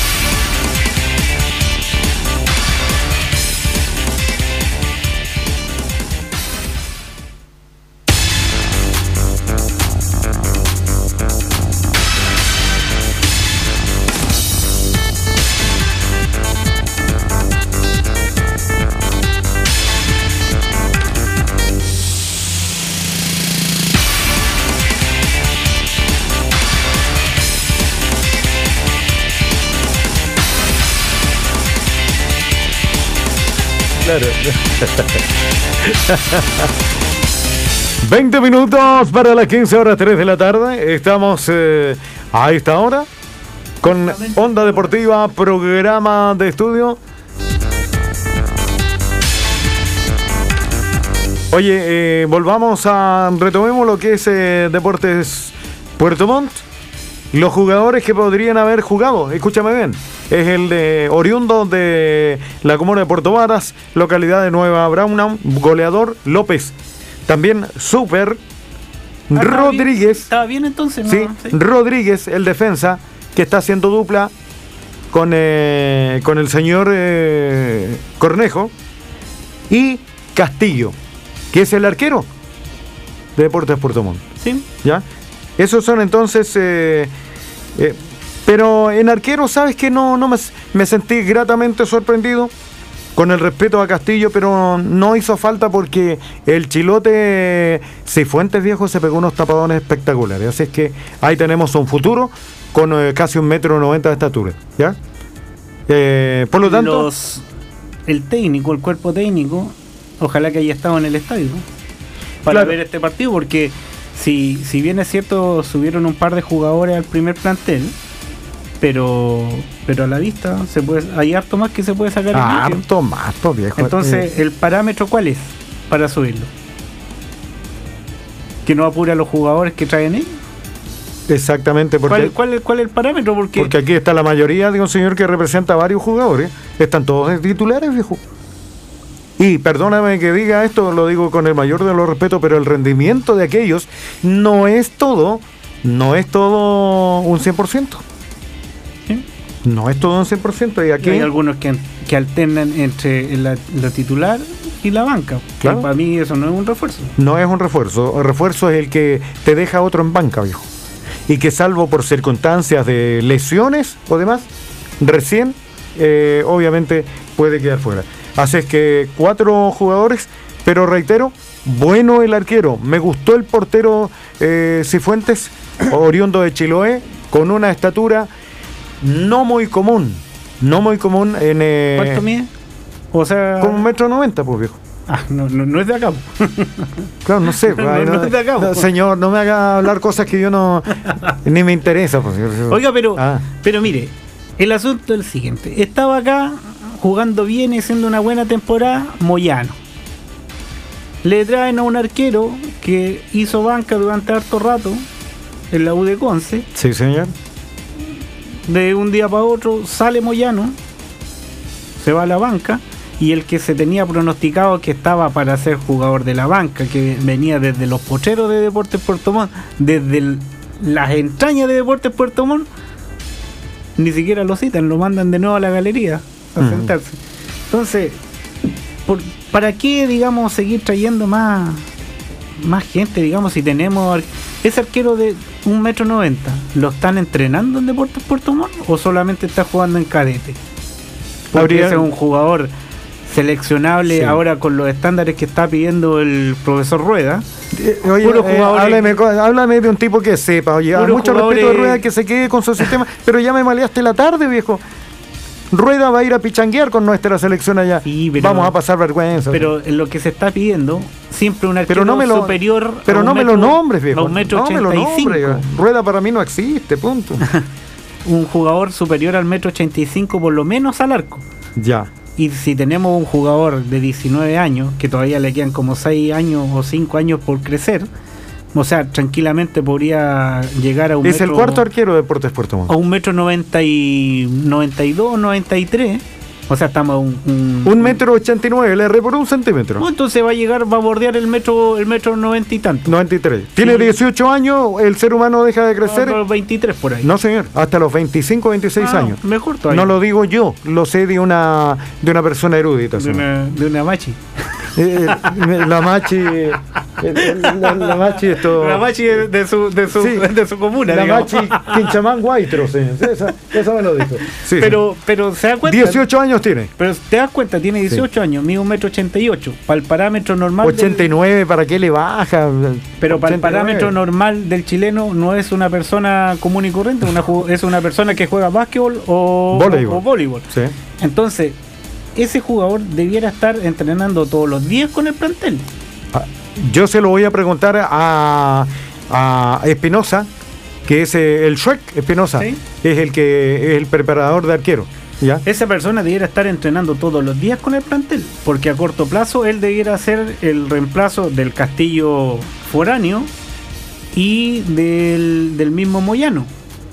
Claro. veinte minutos para las quince horas tres de la tarde. Estamos eh, a esta hora con Onda Deportiva, programa de estudio. Oye, eh, volvamos a... retomemos lo que es eh, Deportes Puerto Montt. Los jugadores que podrían haber jugado, escúchame bien, es el de oriundo de la comuna de Puerto Varas, localidad de Nueva Braunau, goleador López. También Super ah, Rodríguez. Estaba bien entonces, ¿no? Sí, sí, Rodríguez, el defensa, que está haciendo dupla con, eh, con el señor eh, Cornejo. Y Castillo, que es el arquero de Deportes Puerto Montt. Sí. ¿Ya? Esos son entonces... Eh, eh, pero en arquero, ¿sabes qué? No, no me, me sentí gratamente sorprendido, con el respeto a Castillo, pero no hizo falta porque el chilote Cifuentes, viejo, se pegó unos tapadones espectaculares. Así es que ahí tenemos un futuro con eh, casi un metro noventa de estatura, ¿ya? Eh, por lo tanto... Los, el técnico, el cuerpo técnico, ojalá que haya estado en el estadio, ¿no? Para claro. ver este partido, porque... Si, si bien es cierto, subieron un par de jugadores al primer plantel, pero pero a la vista se puede, hay harto más que se puede sacar. Ah, harto más, pues, viejo. Entonces, eh. ¿el parámetro cuál es para subirlo? ¿Que no apure a los jugadores que traen ellos? Exactamente. ¿Cuál, Porque, cuál, ¿Cuál es el parámetro? Porque, porque aquí está la mayoría de un señor que representa a varios jugadores. Están todos titulares, viejo. Y perdóname que diga esto, lo digo con el mayor de los respetos, pero el rendimiento de aquellos no es todo, no es todo un cien por ciento. ¿Sí? No es todo un cien por ciento. Y aquí y hay algunos que, que alternan entre la, la titular y la banca. Claro. Para mí eso no es un refuerzo. No es un refuerzo. El refuerzo es el que te deja otro en banca, viejo. Y que salvo por circunstancias de lesiones o demás, recién, eh, obviamente, puede quedar fuera. Así es que cuatro jugadores, pero reitero, bueno el arquero. Me gustó el portero eh, Cifuentes, oriundo de Chiloé, con una estatura no muy común. No muy común en... Eh, ¿Cuánto mide? O sea... Como un metro noventa, pues, viejo. Ah, no, no, no es de acá. Claro, no sé. no, ay, no, no, no es de acá. No, señor, no me haga hablar cosas que yo no... ni me interesa. Pues. Oiga, pero, ah. pero mire, el asunto es el siguiente. Estaba acá... jugando bien y haciendo una buena temporada, Moyano. Le traen a un arquero que hizo banca durante harto rato en la U de Conce. Sí, señor. de un día para otro sale Moyano, se va a la banca, y el que se tenía pronosticado que estaba para ser jugador de la banca, que venía desde los pocheros de Deportes Puerto Montt, desde el, las entrañas de Deportes Puerto Montt, ni siquiera lo citan, lo mandan de nuevo a la galería a uh-huh. sentarse. Entonces, por, ¿para qué, digamos, seguir trayendo más, más gente, digamos, si tenemos ese arquero de un metro noventa? ¿Lo están entrenando en Deportes Puerto Montt o solamente está jugando en cadete? Porque Habría... ese es un jugador seleccionable, sí, ahora con los estándares que está pidiendo el profesor Rueda. Eh, oye, eh, háblame, que, háblame de un tipo que sepa, oye, mucho respeto de Rueda, que se quede con su sistema, pero ya me maleaste la tarde, viejo. Rueda va a ir a pichanguear con nuestra selección allá. Sí, pero, vamos a pasar vergüenza. Pero en lo que se está pidiendo, siempre un arquero no lo, superior pero a no un me metro, lo nombres, viejo. A un metro no ochenta y cinco. Me lo nombres. Rueda para mí no existe, punto. Un jugador superior al metro ochenta y cinco por lo menos al arco. Ya. Y si tenemos un jugador de diecinueve años, que todavía le quedan como seis años o cinco años por crecer, o sea, tranquilamente podría llegar a un es metro... Es el cuarto arquero de Deportes Puerto Montt. A un metro noventa y noventa y dos, noventa y tres. O sea, estamos a un... Un, un metro ochenta y nueve, le erré por un centímetro. No, entonces va a llegar, va a bordear el metro el metro noventa y tanto. noventa y tres. Tiene sí. dieciocho años, el ser humano deja de crecer. A los veintitrés por ahí. No, señor, hasta los veinticinco, veintiséis ah, años. Mejor todavía. No lo digo yo, lo sé de una de una persona erudita. De una, de una machi. Eh, la machi... La, la machi esto... La machi de, de, su, de, su, sí, de su comuna, la digamos. machi Quinchamán Guaitro, sí, esa, esa me lo dijo. Sí, pero, pero se da cuenta... dieciocho años tiene. Pero te das cuenta, tiene dieciocho sí. años, mide un metro ochenta y ocho. Para el parámetro normal... ochenta y nueve, del... ¿para qué le baja? Pero para ochenta y nueve. El parámetro normal del chileno no es una persona común y corriente, una, es una persona que juega básquetbol o voleibol. O, o voleibol. Sí. Entonces, ese jugador debiera estar entrenando todos los días con el plantel. Yo se lo voy a preguntar a, a Espinosa, que es el Shrek Espinosa, ¿sí? Es el que es el preparador de arquero. ¿Ya? Esa persona debiera estar entrenando todos los días con el plantel, porque a corto plazo él debiera ser el reemplazo del Castillo foráneo y del, del mismo Moyano.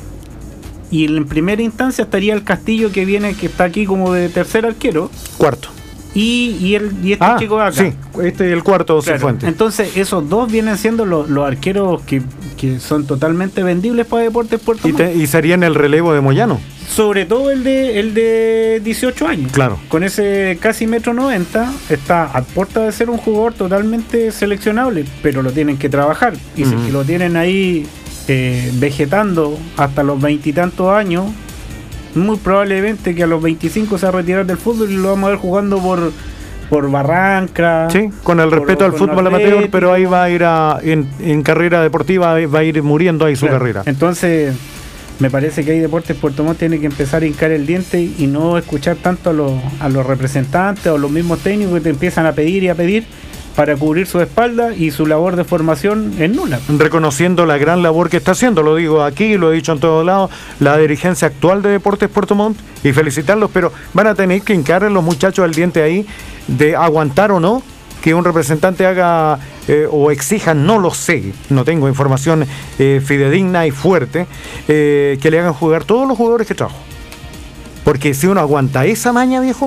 Y en primera instancia estaría el Castillo, que viene, que está aquí como de tercer arquero. Cuarto. Y, y, el, y este ah, chico de acá. Sí, este es el cuarto claro. Cifuentes. Entonces, esos dos vienen siendo los, los arqueros que, que son totalmente vendibles para Deportes Puerto Montt. Y, te, y serían el relevo de Moyano. Sobre todo el de el de dieciocho años. Claro. Con ese casi metro noventa, está a puerta de ser un jugador totalmente seleccionable, pero lo tienen que trabajar. Y uh-huh. si lo tienen ahí eh, vegetando hasta los veintitantos años, muy probablemente que a los veinticinco se va a retirar del fútbol y lo vamos a ver jugando por por Barranca. Sí, con el respeto por, al fútbol amateur, pero ahí va a ir a, en, en carrera deportiva, va a ir muriendo ahí su claro. carrera. Entonces, me parece que ahí Deportes Puerto Montt tiene que empezar a hincar el diente y no escuchar tanto a los, a los representantes o los mismos técnicos que te empiezan a pedir y a pedir para cubrir su espalda, y su labor de formación es nula. Reconociendo la gran labor que está haciendo, lo digo aquí, lo he dicho en todos lados, la dirigencia actual de Deportes Puerto Montt, y felicitarlos, pero van a tener que hincar los muchachos el diente ahí de aguantar o no que un representante haga eh, o exija, no lo sé, no tengo información eh, fidedigna y fuerte, eh, que le hagan jugar todos los jugadores que trajo. Porque si uno aguanta esa maña, viejo,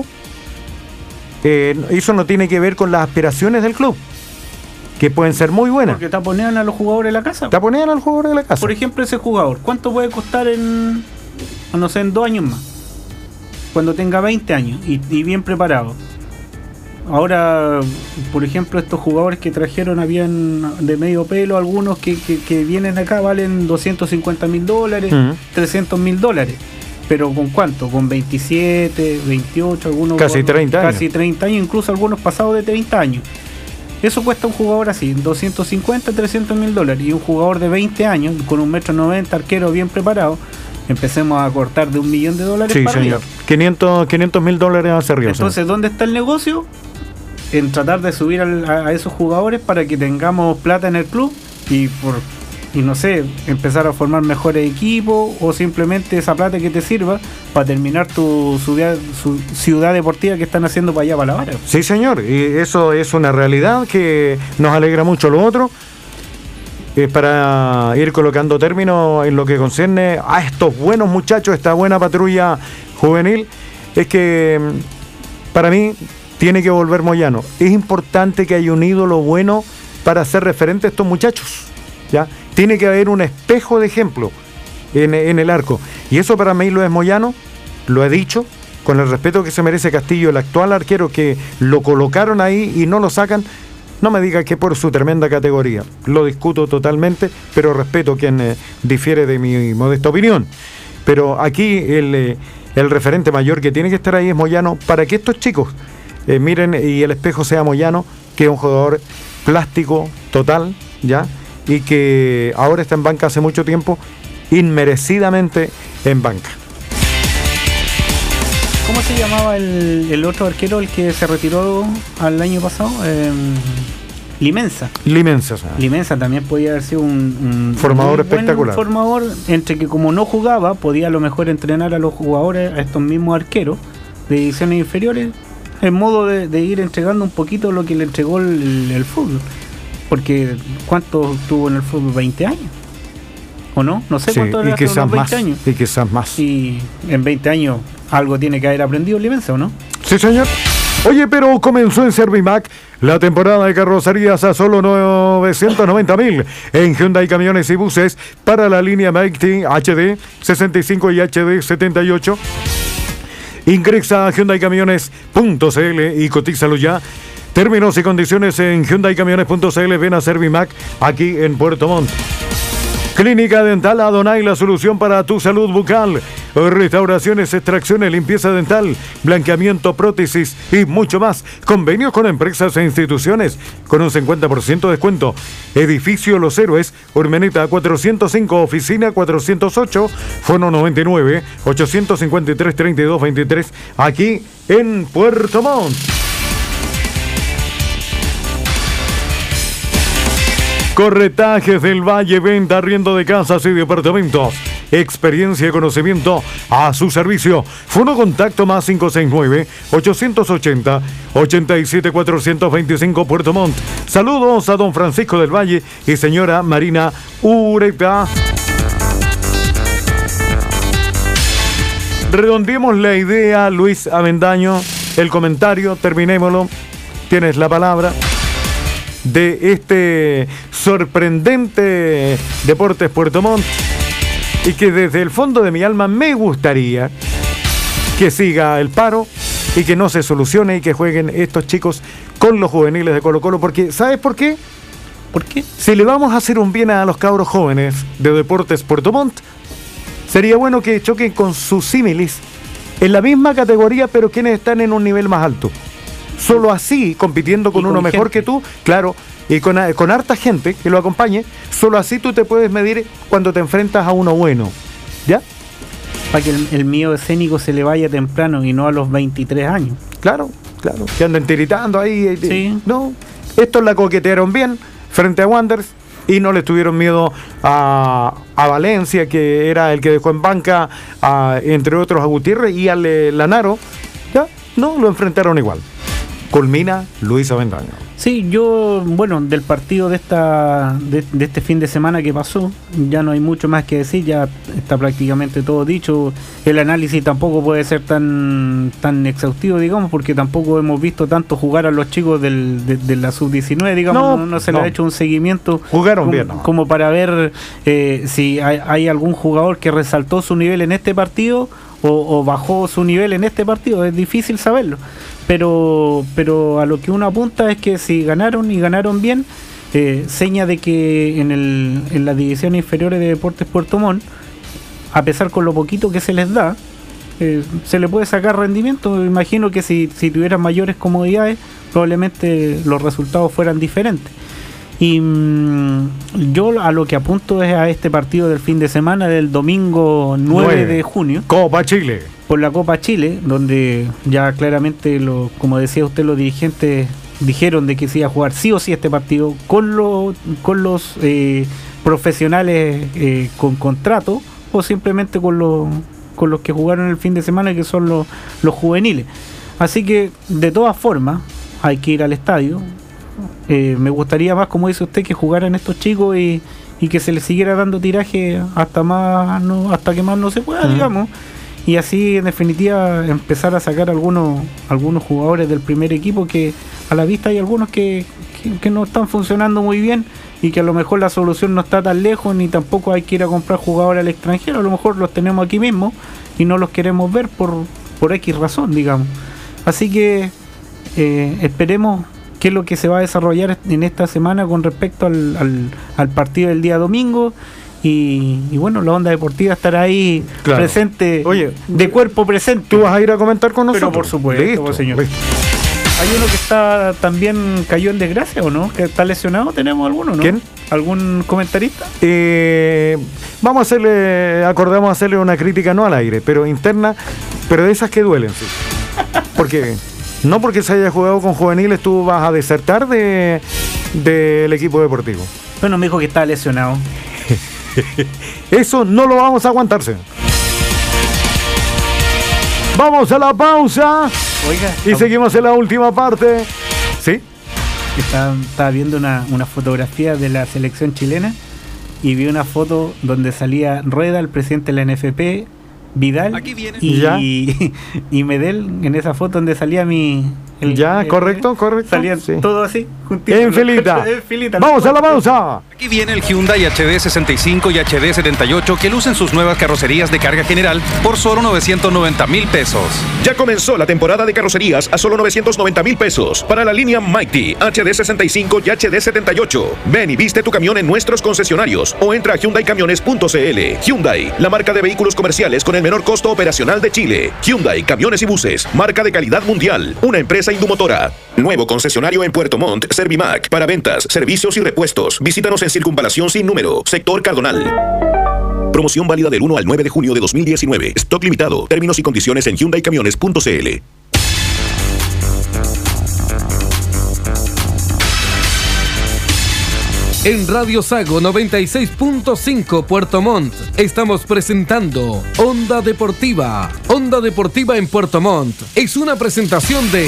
Eh, eso no tiene que ver con las aspiraciones del club, que pueden ser muy buenas. Porque taponean a los jugadores de la casa. Taponean a los jugadores de la casa. Por ejemplo, ese jugador, ¿cuánto puede costar en, no sé, en dos años más? Cuando tenga veinte años y, y bien preparado. Ahora, por ejemplo, estos jugadores que trajeron habían de medio pelo, algunos que, que, que vienen acá valen doscientos cincuenta mil dólares, uh-huh. trescientos mil dólares. Pero ¿con cuánto? Con veintisiete, veintiocho, algunos... Casi treinta años. Casi treinta años, incluso algunos pasados de treinta años. Eso cuesta un jugador así, doscientos cincuenta, trescientos mil dólares. Y un jugador de veinte años, con un metro noventa, arquero bien preparado, empecemos a cortar de un millón de dólares sí, para señor. arriba. quinientos mil dólares hacia arriba. Entonces, señor. ¿Dónde está el negocio? En tratar de subir al, a, a esos jugadores para que tengamos plata en el club y por... y no sé, empezar a formar mejores equipos, o simplemente esa plata que te sirva para terminar tu ciudad, su ciudad deportiva que están haciendo para allá, para la vara. Sí, señor, y eso es una realidad que nos alegra mucho. Lo otro, eh, para ir colocando términos en lo que concierne a estos buenos muchachos, esta buena patrulla juvenil, es que para mí tiene que volver Moyano. Es importante que haya un ídolo bueno para hacer referente a estos muchachos, ¿ya? Tiene que haber un espejo de ejemplo en, en el arco. Y eso para mí lo es Moyano, lo he dicho, con el respeto que se merece Castillo, el actual arquero que lo colocaron ahí y no lo sacan. No me diga que por su tremenda categoría. Lo discuto totalmente, pero respeto quien eh, difiere de mi modesta opinión. Pero aquí el, eh, el referente mayor que tiene que estar ahí es Moyano, para que estos chicos eh, miren y el espejo sea Moyano, que es un jugador plástico total, ¿ya? Y que ahora está en banca hace mucho tiempo, inmerecidamente en banca. ¿Cómo se llamaba el, el otro arquero, el que se retiró al año pasado? Eh, Limensa. Limensa. ¿Sabes? Limensa también podía haber sido un, un formador espectacular. Un formador, entre que como no jugaba, podía a lo mejor entrenar a los jugadores, a estos mismos arqueros de divisiones inferiores, en modo de, de ir entregando un poquito lo que le entregó el, el fútbol. Porque ¿cuánto tuvo en el fútbol? ¿veinte años? ¿O no? No sé sí, cuánto era hace unos veinte más, años. Y quizás más. Y en veinte años algo tiene que haber aprendido Limensa, ¿o no? Sí, señor. Oye, pero comenzó en Servimac la temporada de carrocerías a solo novecientos noventa mil en Hyundai Camiones y Buses para la línea Mighty H D sesenta y cinco y H D setenta y ocho. Ingresa a hyundai camiones punto c l y cotízalo ya. Términos y condiciones en hyundai camiones punto c l. Ven a Servimac aquí en Puerto Montt. Clínica Dental Adonai, la solución para tu salud bucal. Restauraciones, extracciones, limpieza dental, blanqueamiento, prótesis y mucho más. Convenios con empresas e instituciones con un cincuenta por ciento de descuento. Edificio Los Héroes, Urmeneta cuatrocientos cinco, oficina cuatrocientos ocho, fono noventa y nueve, ochocientos cincuenta y tres, treinta y dos veintitrés, aquí en Puerto Montt. Corretajes del Valle, venta, arriendo de casas y departamentos. Experiencia y conocimiento a su servicio. Fono contacto más cinco seis nueve, ochocientos ochenta, ochenta y siete cuatrocientos veinticinco Puerto Montt. Saludos a don Francisco del Valle y señora Marina Ureta. Redondeemos la idea, Luis Avendaño, el comentario, terminémoslo. Tienes la palabra. De este sorprendente Deportes Puerto Montt, y que desde el fondo de mi alma me gustaría que siga el paro y que no se solucione y que jueguen estos chicos con los juveniles de Colo Colo, porque ¿sabes por qué? ¿Por qué? Si le vamos a hacer un bien a los cabros jóvenes de Deportes Puerto Montt, sería bueno que choquen con sus símiles en la misma categoría, pero quienes están en un nivel más alto. Solo así, compitiendo con, con uno mejor gente. que tú, claro, y con, con harta gente que lo acompañe, solo así tú te puedes medir cuando te enfrentas a uno bueno, ¿ya? Para que el, el miedo escénico se le vaya temprano y no a los veintitrés años. Claro, claro, que anden tiritando ahí. Sí. No, estos la coquetearon bien frente a Wanderers y no le tuvieron miedo a, a Valencia, que era el que dejó en banca, a, entre otros a Gutiérrez y al eh, Lanaro, ¿ya? No, lo enfrentaron igual. Culmina Luis Avendaño. Sí, yo, bueno, del partido de esta de, de este fin de semana que pasó, ya no hay mucho más que decir, ya está prácticamente todo dicho. El análisis tampoco puede ser tan tan exhaustivo, digamos, porque tampoco hemos visto tanto jugar a los chicos del, de, de la sub diecinueve, digamos, no, no, no se no. le ha hecho un seguimiento. Jugaron como, bien, ¿no? Como para ver eh, si hay, hay algún jugador que resaltó su nivel en este partido o, o bajó su nivel en este partido, es difícil saberlo. Pero pero a lo que uno apunta es que si ganaron y ganaron bien, eh, seña de que en, el, en las divisiones inferiores de Deportes Puerto Montt, a pesar con lo poquito que se les da, eh, se le puede sacar rendimiento. Me imagino que si, si tuvieran mayores comodidades, probablemente los resultados fueran diferentes. Y mmm, yo a lo que apunto es a este partido del fin de semana del domingo nueve de junio, Copa Chile, por la Copa Chile, donde ya claramente, lo, como decía usted, los dirigentes dijeron de que se iba a jugar sí o sí este partido con, lo, con los eh, profesionales eh, con contrato, o simplemente con, lo, con los que jugaron el fin de semana, que son los, los juveniles. Así que de todas formas hay que ir al estadio. Eh, me gustaría más, como dice usted, que jugaran estos chicos y, y que se le siguiera dando tiraje hasta más no, hasta que más no se pueda, uh-huh. digamos, y así en definitiva empezar a sacar algunos algunos jugadores del primer equipo, que a la vista hay algunos que, que, que no están funcionando muy bien, y que a lo mejor la solución no está tan lejos, ni tampoco hay que ir a comprar jugadores al extranjero. A lo mejor los tenemos aquí mismo y no los queremos ver por, por X razón, digamos. Así que eh, esperemos qué es lo que se va a desarrollar en esta semana con respecto al, al, al partido del día domingo. Y, y bueno, la Onda Deportiva estará ahí, claro, presente. Oye, de cuerpo presente. ¿Tú vas a ir a comentar con nosotros? Pero por supuesto, pues, señor. Listo. Hay uno que está también cayó en desgracia, ¿o no? Que está lesionado, ¿tenemos alguno, no? ¿Quién? ¿Algún comentarista? Eh, vamos a hacerle, acordamos hacerle una crítica no al aire, pero interna, pero de esas que duelen, sí. Porque no porque se haya jugado con juveniles tú vas a desertar de del equipo deportivo. Bueno, me dijo que está lesionado. Eso no lo vamos a aguantarse. Vamos a la pausa. Oiga, y vamos. Seguimos en la última parte. ¿Sí? Estaba, estaba viendo una, una fotografía de la selección chilena y vi una foto donde salía Rueda, el presidente de la N F P, Vidal y, y, y Medel, en esa foto donde salía mi... El, ya, el, correcto, el, correcto. Salían sí. todo así, juntito. En filita. En filita. Vamos a la pausa. Aquí viene el Hyundai H D sesenta y cinco y H D setenta y ocho que lucen sus nuevas carrocerías de carga general por solo novecientos noventa mil pesos. Ya comenzó la temporada de carrocerías a solo novecientos noventa mil pesos para la línea Mighty H D sesenta y cinco y H D setenta y ocho. Ven y viste tu camión en nuestros concesionarios o entra a hyundai camiones punto c l. Hyundai, la marca de vehículos comerciales con el menor costo operacional de Chile. Hyundai Camiones y Buses, marca de calidad mundial, una empresa Indumotora. Nuevo concesionario en Puerto Montt, Servimac, para ventas, servicios y repuestos. Visítanos en Circunvalación Sin Número, Sector Cardonal. Promoción válida del uno al nueve de junio de dos mil diecinueve. Stock limitado. Términos y condiciones en hyundai camiones punto c l. En Radio Sago noventa y seis punto cinco Puerto Montt estamos presentando Onda Deportiva. Onda Deportiva en Puerto Montt es una presentación de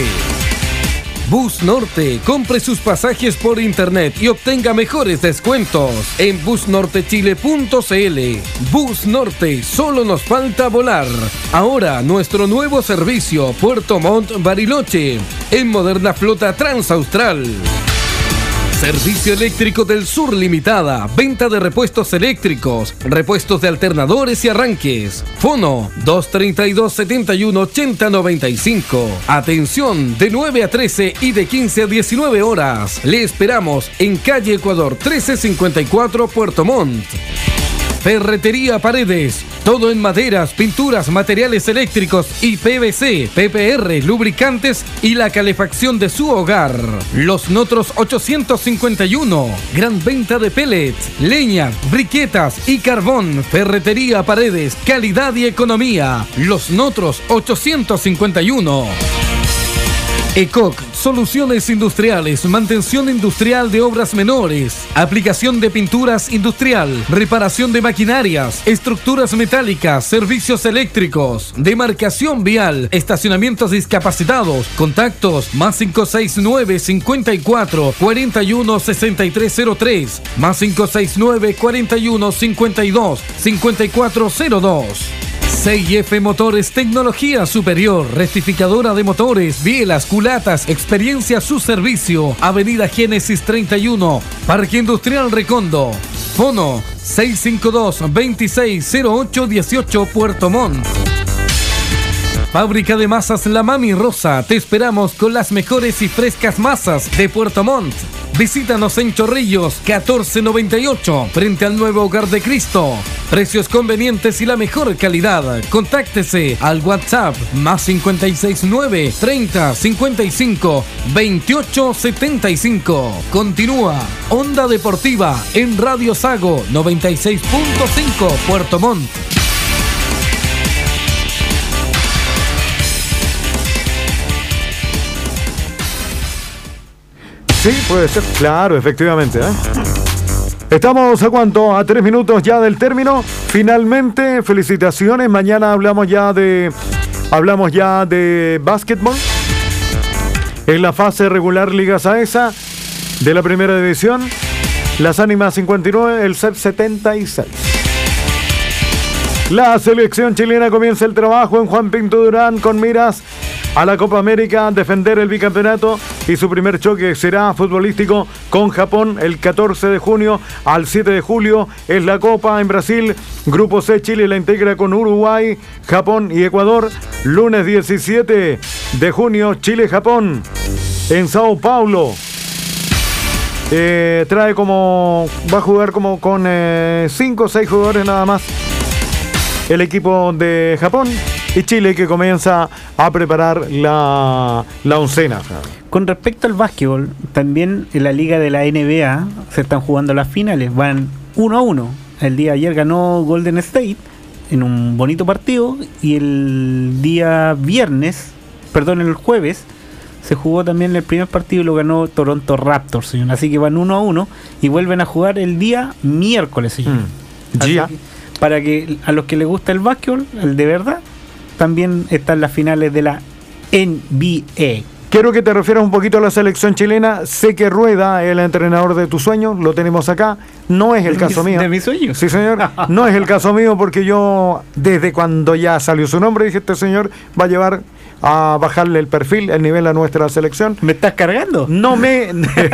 Bus Norte. Compre sus pasajes por internet y obtenga mejores descuentos en bus norte chile punto c l. Bus Norte, solo nos falta volar. Ahora nuestro nuevo servicio Puerto Montt Bariloche en moderna flota transaustral. Servicio Eléctrico del Sur Limitada. Venta de repuestos eléctricos, repuestos de alternadores y arranques. Fono dos treinta y dos, setenta y uno, ochenta, noventa y cinco. Atención de nueve a trece y de quince a diecinueve horas. Le esperamos en calle Ecuador trece cincuenta y cuatro, Puerto Montt. Ferretería Paredes. Todo en maderas, pinturas, materiales eléctricos y P V C, P P R, lubricantes y la calefacción de su hogar. Los Notros ochocientos cincuenta y uno. Gran venta de pellets, leña, briquetas y carbón. Ferretería Paredes, calidad y economía. Los Notros ochocientos cincuenta y uno. ECOC, soluciones industriales, mantención industrial de obras menores, aplicación de pinturas industrial, reparación de maquinarias, estructuras metálicas, servicios eléctricos, demarcación vial, estacionamientos discapacitados. Contactos más cinco seis nueve, cincuenta y cuatro, cuarenta y uno, sesenta y tres cero tres, más cinco seis nueve, cuarenta y uno, cincuenta y dos, cincuenta y cuatro cero dos. C I F Motores, tecnología superior, rectificadora de motores, bielas, culatas, experiencia a su servicio. Avenida Génesis treinta y uno, Parque Industrial Recondo. Fono seis cinco dos, veintiséis cero ocho dieciocho, Puerto Montt. Fábrica de masas La Mami Rosa. Te esperamos con las mejores y frescas masas de Puerto Montt. Visítanos en Chorrillos catorce noventa y ocho, frente al nuevo Hogar de Cristo. Precios convenientes y la mejor calidad. Contáctese al WhatsApp más cincuenta y seis nueve, treinta, cincuenta y cinco, veintiocho setenta y cinco. Continúa Onda Deportiva en Radio Sago noventa y seis punto cinco Puerto Montt. Sí, puede ser. Claro, efectivamente. ¿eh? Estamos a cuánto, a tres minutos ya del término. Finalmente, felicitaciones. Mañana hablamos ya de, hablamos ya de básquetbol en la fase regular Liga Saesa de la primera división. Las Ánimas cincuenta y nueve, el C E P setenta y seis. La selección chilena comienza el trabajo en Juan Pinto Durán con miras a la Copa América, defender el bicampeonato, y su primer choque será futbolístico con Japón el catorce de junio al siete de julio. Es la Copa en Brasil. Grupo C, Chile la integra con Uruguay, Japón y Ecuador. Lunes diecisiete de junio, Chile-Japón en Sao Paulo. Eh, trae como, va a jugar como con cinco o seis jugadores nada más el equipo de Japón, y Chile que comienza a preparar la, la oncena. Con respecto al básquetbol, también en la liga de la N B A se están jugando las finales, van uno a uno. El día de ayer ganó Golden State en un bonito partido, y el día viernes, perdón, el jueves, se jugó también el primer partido y lo ganó Toronto Raptors, señor. Así que van uno a uno y vuelven a jugar el día miércoles, señor. Mm. Yeah. Para que a los que les gusta el básquetbol, el de verdad, también están las finales de la N B A. Quiero que te refieras un poquito a la selección chilena. Sé que Rueda, el entrenador de tus sueños, lo tenemos acá. No es el ¿De caso mis, mío. ¿De mis sueños? Sí, señor. No es el caso mío, porque yo, desde cuando ya salió su nombre, dije, este señor va a llevar a bajarle el perfil, el nivel a nuestra selección. ¿Me estás cargando? No me,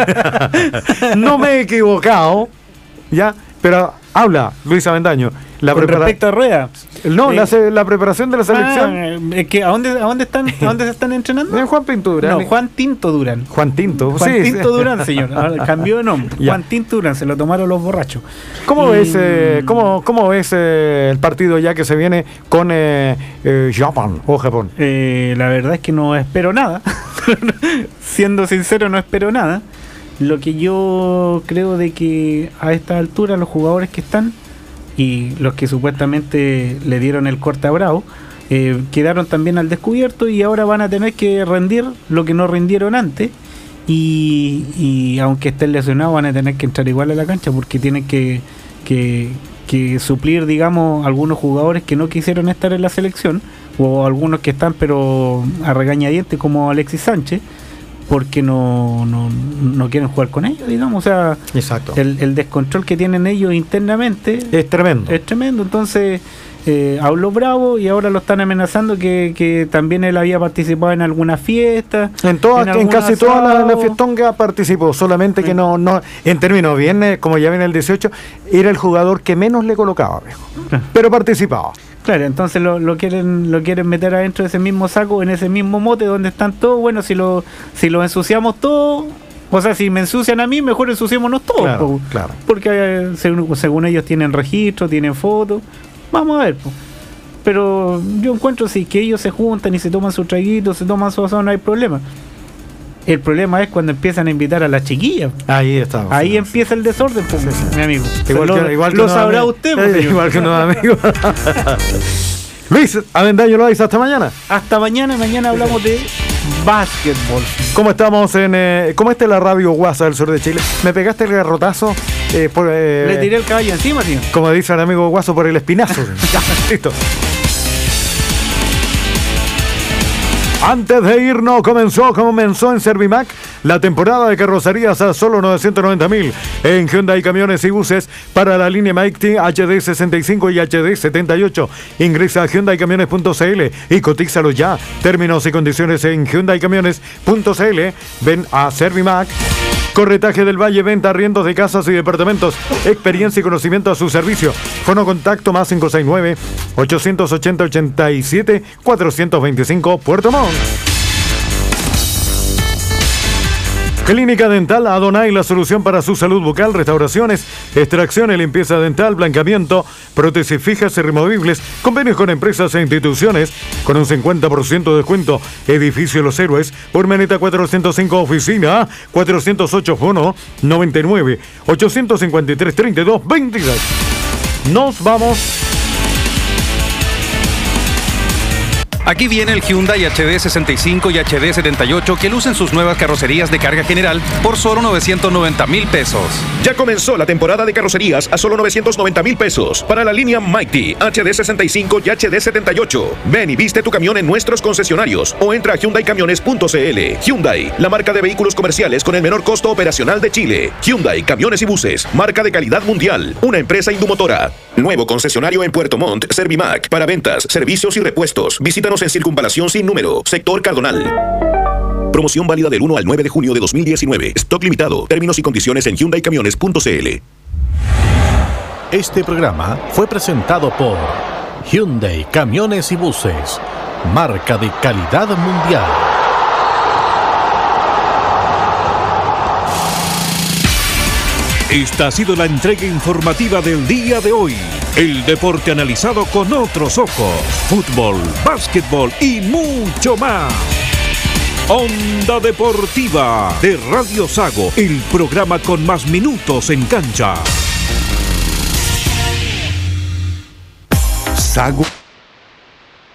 no me he equivocado, ¿ya? Pero habla, Luis Avendaño. La Con prepara... respecto a Rueda. No, eh, la, la preparación de la selección. Ah, es que ¿a dónde, a dónde están, a dónde se están entrenando? En Juan Pinto Durán. No, Juan Tinto Durán. Juan Tinto, Juan sí, Tinto sí. Durán, señor. Ahora cambió de nombre. Ya. Juan Tinto Durán, se lo tomaron los borrachos. ¿Cómo y... ves, eh, cómo, cómo ves eh, el partido ya que se viene con eh, eh, Japón o Japón? Eh, la verdad es que no espero nada. Siendo sincero, no espero nada. Lo que yo creo de que a esta altura los jugadores que están y los que supuestamente le dieron el corte a Bravo eh, quedaron también al descubierto, y ahora van a tener que rendir lo que no rindieron antes, y, y aunque estén lesionados van a tener que entrar igual a la cancha, porque tienen que, que, que suplir, digamos, algunos jugadores que no quisieron estar en la selección, o algunos que están pero a regañadientes, como Alexis Sánchez, porque no, no, no quieren jugar con ellos, digamos. O sea, exacto. El, el descontrol que tienen ellos internamente es tremendo. Es tremendo. Entonces, eh, habló Bravo y ahora lo están amenazando que, que también él había participado en alguna fiesta. En todas, en, en casi toda la, la fiestonga participó, solamente sí. que no, no, en términos bien, como ya viene el dieciocho, era el jugador que menos le colocaba, viejo. Pero participaba. Claro, entonces lo, lo quieren lo quieren meter adentro de ese mismo saco, en ese mismo mote donde están todos. Bueno, si lo si lo ensuciamos todos, o sea, si me ensucian a mí, mejor ensuciémonos todos. Claro, po, claro. Porque eh, según, según ellos tienen registro, tienen fotos. Vamos a ver, po. Pero yo encuentro sí que ellos se juntan y se toman su traguito, se toman su asado, no hay problema. El problema es cuando empiezan a invitar a las chiquillas. Ahí está. Ahí sí, empieza sí. el desorden, pues, sí, sí. mi amigo. Igual lo, que, igual que lo sabrá amigos. usted, pues, eh, igual que unos amigos. Luis Avendaño Loaiza, hasta mañana. Hasta mañana. Mañana hablamos de básquetbol. ¿Cómo estamos en eh, cómo está la radio Guasa del sur de Chile? ¿Me pegaste el garrotazo? Eh, por, eh, Le tiré el caballo encima, tío. Como dice el amigo Guaso, por el espinazo. Ya, listo. Antes de irnos, comenzó, comenzó en Servimac la temporada de carrocerías a solo novecientos noventa mil en Hyundai Camiones y Buses para la línea Mighty H D sesenta y cinco y H D setenta y ocho. Ingresa a hyundai camiones punto c l y cotízalo ya. Términos y condiciones en hyundai camiones punto c l. Ven a Servimac. Corretaje del Valle, venta, arriendos de casas y departamentos. Experiencia y conocimiento a su servicio. Fono contacto más cinco seis nueve, ocho ocho cero, ocho siete, cuatro dos cinco, Puerto Montt. Clínica Dental Adonai, la solución para su salud bucal, restauraciones, extracciones, limpieza dental, blanqueamiento, prótesis fijas y removibles, convenios con empresas e instituciones, con un cincuenta por ciento de descuento. Edificio Los Héroes, por Meneta cuatrocientos cinco, oficina cuatrocientos ocho, fono noventa y nueve, ochocientos cincuenta y tres, treinta y dos, veintidós. Nos vamos. Aquí viene el Hyundai H D sesenta y cinco y H D setenta y ocho que lucen sus nuevas carrocerías de carga general por solo novecientos noventa mil pesos. Ya comenzó la temporada de carrocerías a solo novecientos noventa mil pesos para la línea Mighty, H D sesenta y cinco y H D setenta y ocho. Ven y viste tu camión en nuestros concesionarios o entra a hyundai camiones punto c l. Hyundai, la marca de vehículos comerciales con el menor costo operacional de Chile. Hyundai Camiones y Buses, marca de calidad mundial, una empresa indumotora. Nuevo concesionario en Puerto Montt, Servimac, para ventas, servicios y repuestos. Visítanos en Circunvalación Sin Número, Sector Cardonal. Promoción válida del uno al nueve de junio de dos mil diecinueve. Stock limitado. Términos y condiciones en hyundai camiones punto c l. Este programa fue presentado por Hyundai Camiones y Buses, marca de calidad mundial. Esta ha sido la entrega informativa del día de hoy. El deporte analizado con otros ojos. Fútbol, básquetbol y mucho más. Onda Deportiva de Radio Sago, el programa con más minutos en cancha. Sago.